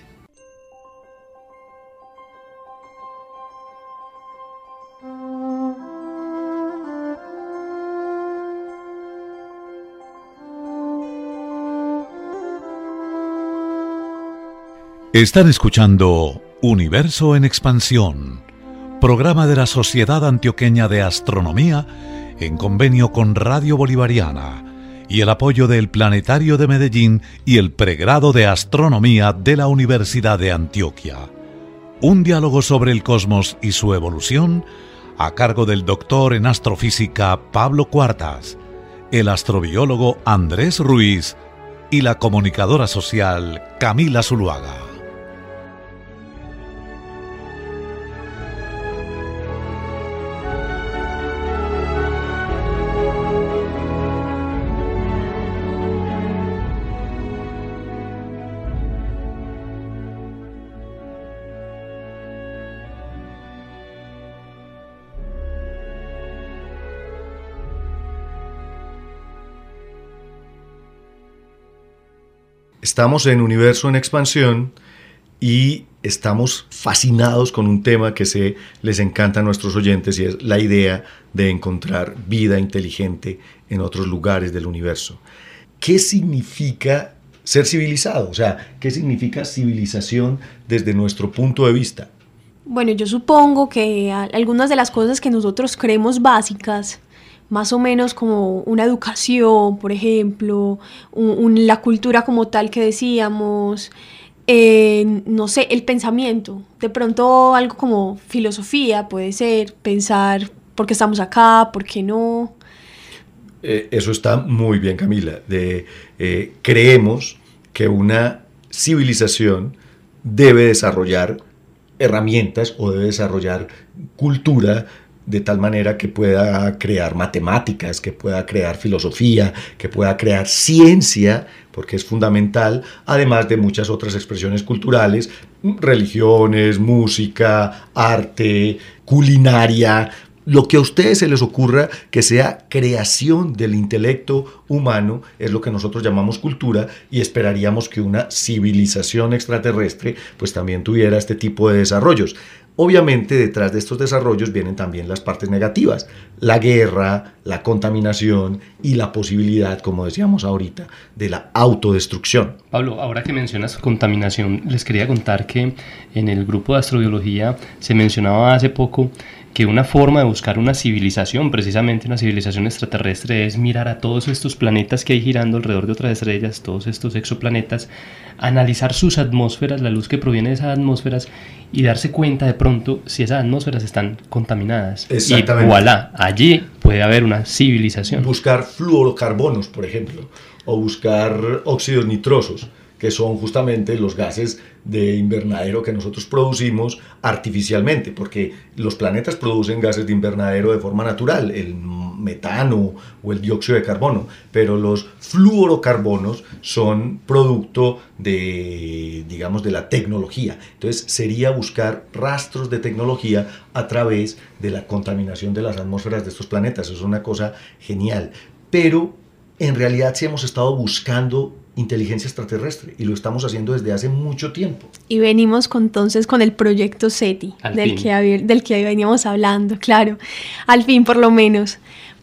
Están escuchando Universo en Expansión, programa de la Sociedad Antioqueña de Astronomía en convenio con Radio Bolivariana y el apoyo del Planetario de Medellín y el Pregrado de Astronomía de la Universidad de Antioquia. Un diálogo sobre el cosmos y su evolución a cargo del doctor en astrofísica Pablo Cuartas, el astrobiólogo Andrés Ruiz y la comunicadora social Camila Zuluaga. Estamos en Universo en Expansión y estamos fascinados con un tema que sé les encanta a nuestros oyentes y es la idea de encontrar vida inteligente en otros lugares del universo. ¿Qué significa ser civilizado? O sea, ¿qué significa civilización desde nuestro punto de vista? Bueno, yo supongo que algunas de las cosas que nosotros creemos básicas, más o menos como una educación, por ejemplo, un, un, la cultura como tal que decíamos, eh, no sé, el pensamiento, de pronto algo como filosofía puede ser, pensar por qué estamos acá, por qué no. Eh, eso está muy bien, Camila. De, eh, creemos que una civilización debe desarrollar herramientas o debe desarrollar cultura de tal manera que pueda crear matemáticas, que pueda crear filosofía, que pueda crear ciencia, porque es fundamental, además de muchas otras expresiones culturales, religiones, música, arte, culinaria, lo que a ustedes se les ocurra que sea creación del intelecto humano es lo que nosotros llamamos cultura y esperaríamos que una civilización extraterrestre pues también tuviera este tipo de desarrollos. Obviamente detrás de estos desarrollos vienen también las partes negativas, la guerra, la contaminación y la posibilidad, como decíamos ahorita, de la autodestrucción. Pablo, ahora que mencionas contaminación, les quería contar que en el grupo de astrobiología se mencionaba hace poco que una forma de buscar una civilización, precisamente una civilización extraterrestre, es mirar a todos estos planetas que hay girando alrededor de otras estrellas, todos estos exoplanetas, analizar sus atmósferas, la luz que proviene de esas atmósferas y darse cuenta de pronto si esas atmósferas están contaminadas. Exactamente. Y voilà, allí puede haber una civilización. Buscar fluorocarbonos, por ejemplo, o buscar óxidos nitrosos, que son justamente los gases de invernadero que nosotros producimos artificialmente, porque los planetas producen gases de invernadero de forma natural, el metano o el dióxido de carbono, pero los fluorocarbonos son producto de, digamos, de la tecnología. Entonces sería buscar rastros de tecnología a través de la contaminación de las atmósferas de estos planetas. Eso es una cosa genial, pero en realidad sí hemos estado buscando inteligencia extraterrestre y lo estamos haciendo desde hace mucho tiempo. Y venimos con, entonces con el proyecto SETI, del que, del que veníamos hablando, claro, al fin por lo menos.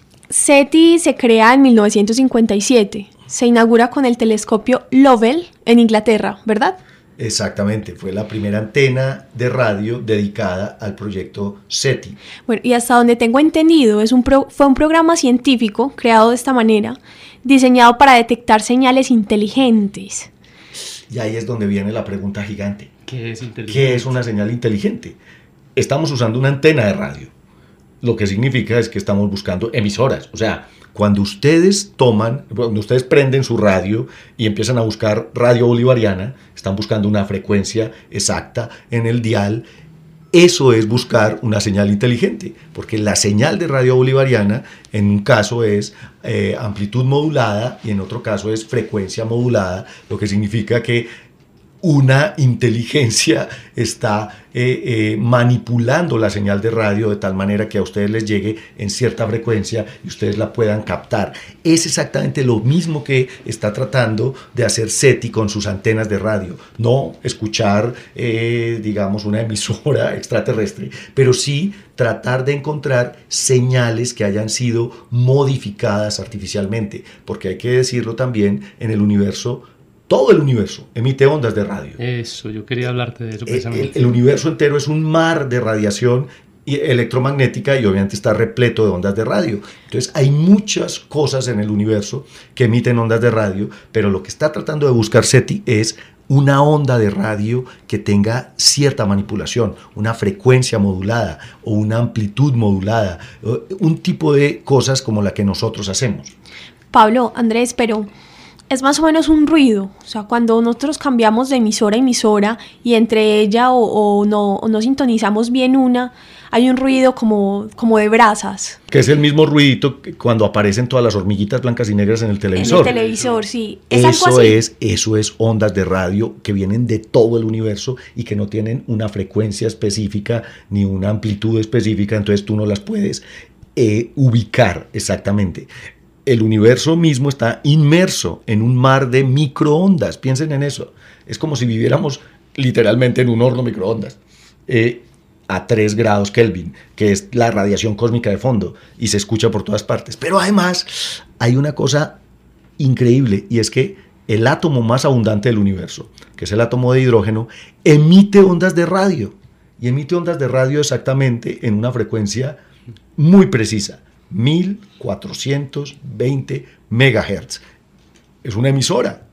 SETI se crea en mil novecientos cincuenta y siete, se inaugura con el telescopio Lovell en Inglaterra, ¿verdad? Exactamente, fue la primera antena de radio dedicada al proyecto SETI. Bueno, y hasta donde tengo entendido, es un pro, fue un programa científico creado de esta manera, diseñado para detectar señales inteligentes. Y ahí es donde viene la pregunta gigante. ¿Qué es inteligente? ¿Qué es una señal inteligente? Estamos usando una antena de radio. Lo que significa es que estamos buscando emisoras. O sea, cuando ustedes toman, cuando ustedes prenden su radio y empiezan a buscar Radio Bolivariana, están buscando una frecuencia exacta en el dial Eso es buscar una señal inteligente, porque la señal de radio bolivariana en un caso es eh, amplitud modulada y en otro caso es frecuencia modulada, lo que significa que una inteligencia está eh, eh, manipulando la señal de radio de tal manera que a ustedes les llegue en cierta frecuencia y ustedes la puedan captar. Es exactamente lo mismo que está tratando de hacer SETI con sus antenas de radio. No escuchar, eh, digamos, una emisora extraterrestre, pero sí tratar de encontrar señales que hayan sido modificadas artificialmente, porque hay que decirlo también, en el universo todo el universo emite ondas de radio. Eso, yo quería hablarte de eso precisamente. El, el universo entero es un mar de radiación electromagnética y obviamente está repleto de ondas de radio. Entonces hay muchas cosas en el universo que emiten ondas de radio, pero lo que está tratando de buscar SETI es una onda de radio que tenga cierta manipulación, una frecuencia modulada o una amplitud modulada, un tipo de cosas como la que nosotros hacemos. Pablo, Andrés, pero es más o menos un ruido, o sea, cuando nosotros cambiamos de emisora a emisora y entre ella o, o, no, o no sintonizamos bien una, hay un ruido como, como de brasas. Que es el mismo ruidito que cuando aparecen todas las hormiguitas blancas y negras en el televisor. En el televisor, sí. ¿Es eso, algo así? es, eso es ondas de radio que vienen de todo el universo y que no tienen una frecuencia específica ni una amplitud específica, entonces tú no las puedes eh, ubicar exactamente. El universo mismo está inmerso en un mar de microondas. Piensen en eso. Es como si viviéramos literalmente en un horno microondas eh, a tres grados Kelvin, que es la radiación cósmica de fondo y se escucha por todas partes. Pero además hay una cosa increíble y es que el átomo más abundante del universo, que es el átomo de hidrógeno, emite ondas de radio y emite ondas de radio exactamente en una frecuencia muy precisa. mil cuatrocientos veinte megahertz. Es una emisora.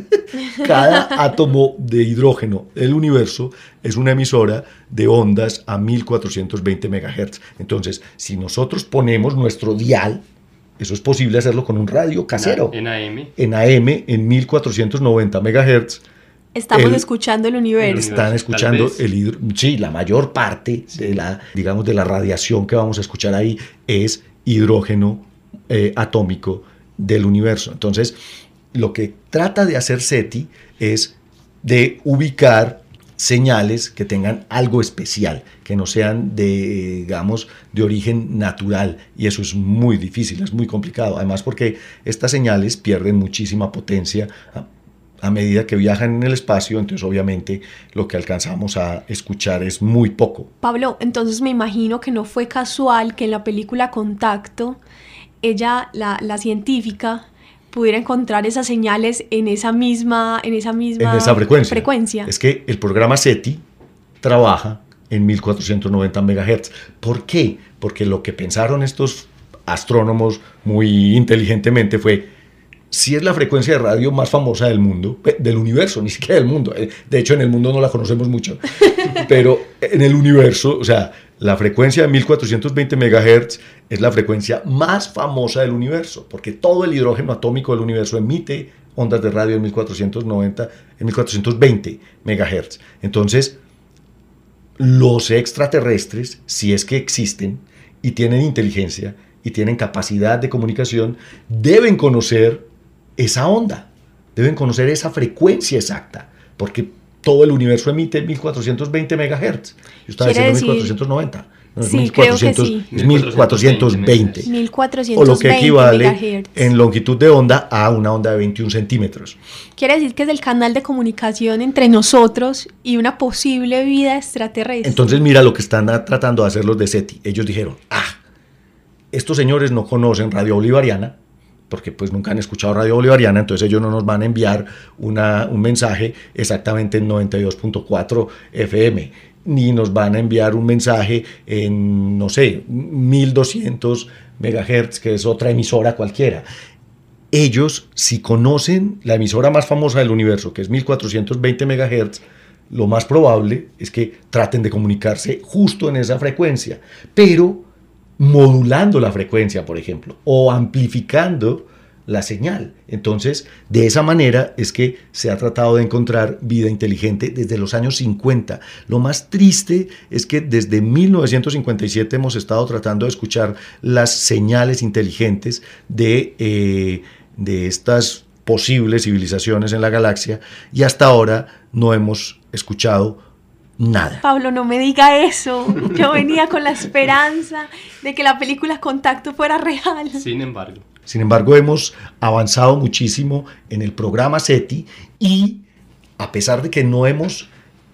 Cada átomo de hidrógeno del universo es una emisora de ondas a mil cuatrocientos veinte megahertz. Entonces, si nosotros ponemos nuestro dial, eso es posible hacerlo con un radio casero. En A M. En A M, en mil cuatrocientos noventa megahertz. Estamos el, escuchando el universo. Están escuchando el hidro, sí, la mayor parte sí. de la, digamos, de la radiación que vamos a escuchar ahí es hidrógeno eh, atómico del universo. Entonces, lo que trata de hacer SETI es de ubicar señales que tengan algo especial, que no sean de, digamos, de origen natural, y eso es muy difícil, es muy complicado, además porque estas señales pierden muchísima potencia a, a medida que viajan en el espacio, entonces obviamente lo que alcanzamos a escuchar es muy poco. Pablo, entonces me imagino que no fue casual que en la película Contacto, ella, la, la científica, pudiera encontrar esas señales en esa misma, en esa misma en esa frecuencia. frecuencia. Es que el programa SETI trabaja en mil cuatrocientos noventa megahertz. ¿Por qué? Porque lo que pensaron estos astrónomos muy inteligentemente fue: si es la frecuencia de radio más famosa del mundo, del universo, ni siquiera del mundo, de hecho en el mundo no la conocemos mucho, pero en el universo, o sea, la frecuencia de mil cuatrocientos veinte megahertz es la frecuencia más famosa del universo, porque todo el hidrógeno atómico del universo emite ondas de radio en mil cuatrocientos noventa, en mil cuatrocientos veinte megahertz. Entonces, los extraterrestres, si es que existen y tienen inteligencia y tienen capacidad de comunicación, deben conocer esa onda, deben conocer esa frecuencia exacta, porque todo el universo emite mil cuatrocientos veinte megahertz. Yo estaba diciendo decir, mil cuatrocientos noventa. No, sí, mil cuatrocientos, creo que sí. Es mil cuatrocientos veinte. mil cuatrocientos veinte o lo que equivale megahertz. En longitud de onda a una onda de veintiún centímetros. Quiere decir que es el canal de comunicación entre nosotros y una posible vida extraterrestre. Entonces mira lo que están tratando de hacer los de SETI. Ellos dijeron, ah, estos señores no conocen Radio Bolivariana, porque pues nunca han escuchado Radio Bolivariana, entonces ellos no nos van a enviar una, un mensaje exactamente en noventa y dos punto cuatro F M, ni nos van a enviar un mensaje en, no sé, mil doscientos megahertz, que es otra emisora cualquiera. Ellos, si conocen la emisora más famosa del universo, que es mil cuatrocientos veinte megahertz, lo más probable es que traten de comunicarse justo en esa frecuencia, pero modulando la frecuencia, por ejemplo, o amplificando la señal. Entonces, de esa manera es que se ha tratado de encontrar vida inteligente desde los años cincuenta. Lo más triste es que desde mil novecientos cincuenta y siete hemos estado tratando de escuchar las señales inteligentes de, eh, de estas posibles civilizaciones en la galaxia, y hasta ahora no hemos escuchado nada. Pablo, no me diga eso. Yo venía con la esperanza de que la película Contacto fuera real. Sin embargo. Sin embargo, hemos avanzado muchísimo en el programa SETI, y a pesar de que no hemos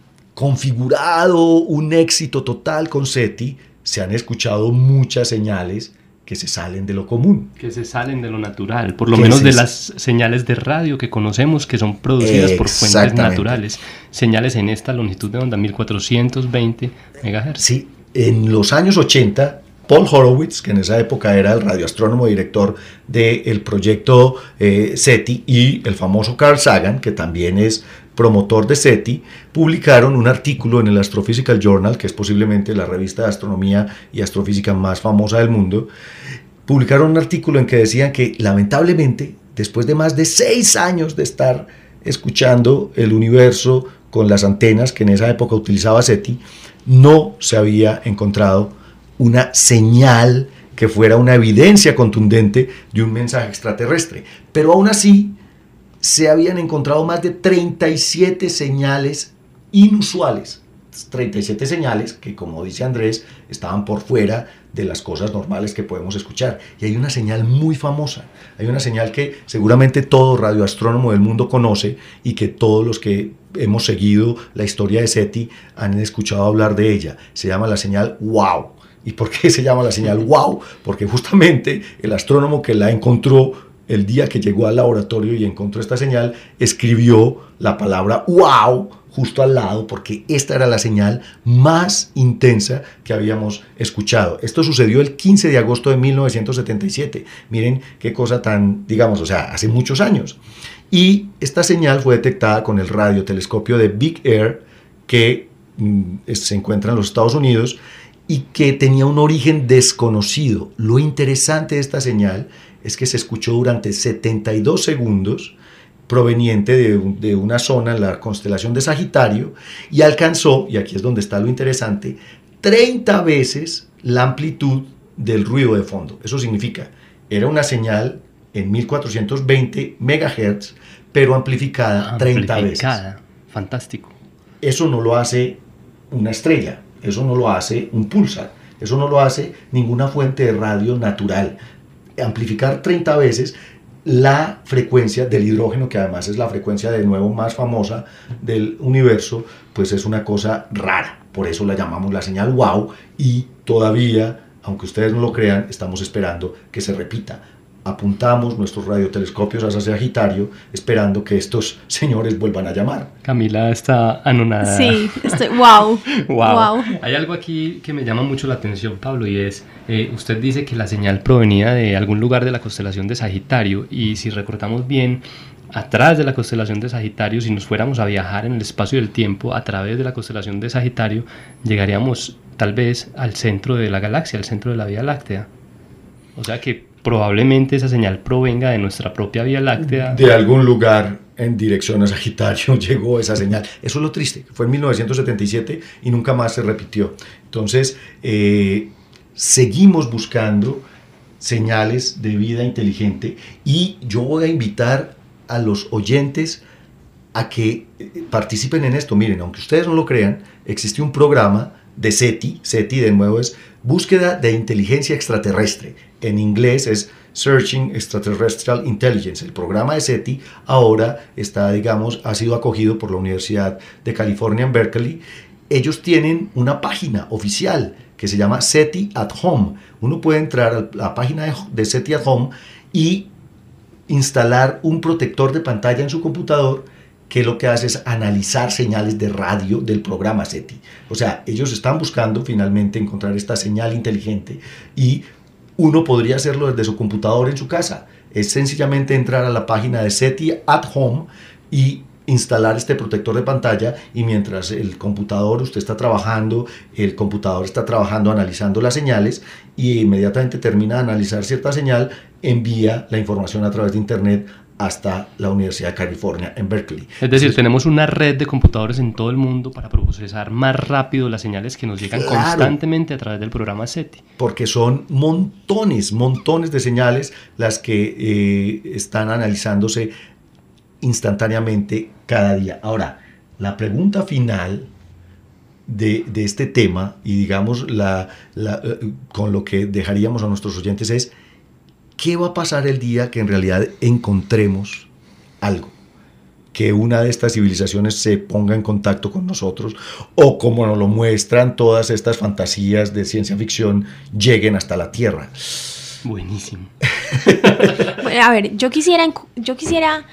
configurado un éxito total con SETI, se han escuchado muchas señales que se salen de lo común. Que se salen de lo natural, por lo menos de las señales de radio que conocemos, que son producidas por fuentes naturales. Señales en esta longitud de onda, mil cuatrocientos veinte megahertz. Sí, en los años ochenta, Paul Horowitz, que en esa época era el radioastrónomo director del proyecto eh, SETI, y el famoso Carl Sagan, que también es promotor de SETI, publicaron un artículo en el Astrophysical Journal, que es posiblemente la revista de astronomía y astrofísica más famosa del mundo. Publicaron un artículo en que decían que, lamentablemente, después de más de seis años de estar escuchando el universo con las antenas que en esa época utilizaba SETI, no se había encontrado una señal que fuera una evidencia contundente de un mensaje extraterrestre. Pero aún así, se habían encontrado más de treinta y siete señales inusuales. treinta y siete señales que, como dice Andrés, estaban por fuera de las cosas normales que podemos escuchar. Y hay una señal muy famosa, hay una señal que seguramente todo radioastrónomo del mundo conoce, y que todos los que hemos seguido la historia de SETI han escuchado hablar de ella. Se llama la señal WOW. ¿Y por qué se llama la señal WOW? Porque justamente el astrónomo que la encontró el día que llegó al laboratorio y encontró esta señal, escribió la palabra wow justo al lado, porque esta era la señal más intensa que habíamos escuchado. Esto sucedió el quince de agosto de mil novecientos setenta y siete. Miren qué cosa tan, digamos, o sea, hace muchos años. Y esta señal fue detectada con el radiotelescopio de Big Air, que mm, se encuentra en los Estados Unidos, y que tenía un origen desconocido. Lo interesante de esta señal es que se escuchó durante setenta y dos segundos, proveniente de, de una zona en la constelación de Sagitario, y alcanzó, y aquí es donde está lo interesante, treinta veces la amplitud del ruido de fondo. Eso significa, era una señal en mil cuatrocientos veinte megahertz, pero amplificada treinta veces. Amplificada, fantástico. Eso no lo hace una estrella, eso no lo hace un pulsar, eso no lo hace ninguna fuente de radio natural. Amplificar treinta veces la frecuencia del hidrógeno, que además es la frecuencia de nuevo más famosa del universo, pues es una cosa rara. Por eso la llamamos la señal WOW, y todavía, aunque ustedes no lo crean, estamos esperando que se repita. Apuntamos nuestros radiotelescopios a Sagitario esperando que estos señores vuelvan a llamar. Camila está anonadada. Sí, estoy, wow, wow. wow. Hay algo aquí que me llama mucho la atención, Pablo, y es, eh, usted dice que la señal provenía de algún lugar de la constelación de Sagitario, y si recordamos bien, atrás de la constelación de Sagitario, si nos fuéramos a viajar en el espacio y el tiempo a través de la constelación de Sagitario, llegaríamos tal vez al centro de la galaxia, al centro de la Vía Láctea. O sea que probablemente esa señal provenga de nuestra propia Vía Láctea. De algún lugar en dirección a Sagitario llegó esa señal. Eso es lo triste, fue en mil novecientos setenta y siete y nunca más se repitió. Entonces, eh, seguimos buscando señales de vida inteligente, y yo voy a invitar a los oyentes a que participen en esto. Miren, aunque ustedes no lo crean, existe un programa de SETI. SETI, de nuevo, es Búsqueda de Inteligencia Extraterrestre. En inglés es Searching Extraterrestrial Intelligence. El programa de SETI ahora está, digamos, ha sido acogido por la Universidad de California en Berkeley. Ellos tienen una página oficial que se llama SETI at Home. Uno puede entrar a la página de, de SETI at Home y instalar un protector de pantalla en su computador, que lo que hace es analizar señales de radio del programa SETI. O sea, ellos están buscando finalmente encontrar esta señal inteligente, y uno podría hacerlo desde su computador en su casa. Es sencillamente entrar a la página de SETI at Home y instalar este protector de pantalla y mientras el computador, usted está trabajando, el computador está trabajando analizando las señales y inmediatamente termina de analizar cierta señal, envía la información a través de internet hasta la Universidad de California en Berkeley. Es decir, Entonces, tenemos una red de computadores en todo el mundo para procesar más rápido las señales que nos llegan claro, constantemente a través del programa SETI. Porque son montones, montones de señales las que eh, están analizándose instantáneamente cada día. Ahora, la pregunta final de, de este tema, y digamos la, la, con lo que dejaríamos a nuestros oyentes es: ¿qué va a pasar el día que en realidad encontremos algo? Que una de estas civilizaciones se ponga en contacto con nosotros, o como nos lo muestran todas estas fantasías de ciencia ficción, lleguen hasta la Tierra. Buenísimo. Bueno, a ver, yo quisiera, yo quisiera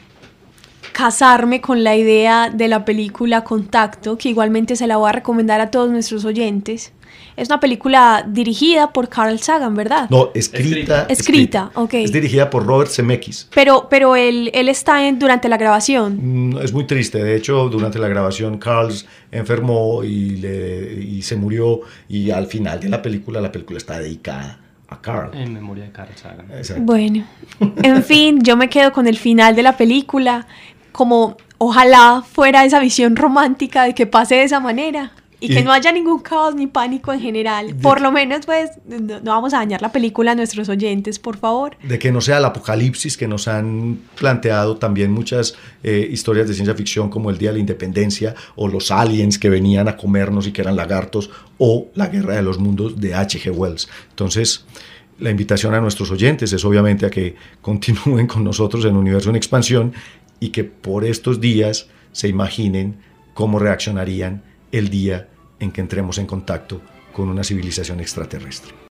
casarme con la idea de la película Contacto, que igualmente se la voy a recomendar a todos nuestros oyentes. Es una película dirigida por Carl Sagan, ¿verdad? No, escrita. Escrita, escrita ok. Es dirigida por Robert Zemeckis. Pero, pero él, él está en, durante la grabación. Mm, es muy triste. De hecho, durante la grabación Carl enfermó y, le, y se murió. Y al final de la película, la película está dedicada a Carl. En memoria de Carl Sagan. Exacto. Bueno, en fin, yo me quedo con el final de la película. Como ojalá fuera esa visión romántica de que pase de esa manera. Y que y, no haya ningún caos ni pánico en general. De, por lo menos, pues, no, no vamos a dañar la película a nuestros oyentes, por favor. De que no sea el apocalipsis que nos han planteado también muchas eh, historias de ciencia ficción, como el Día de la Independencia, o los aliens que venían a comernos y que eran lagartos, o la Guerra de los Mundos de H G Wells. Entonces, la invitación a nuestros oyentes es obviamente a que continúen con nosotros en Universo en Expansión y que por estos días se imaginen cómo reaccionarían el día en que entremos en contacto con una civilización extraterrestre.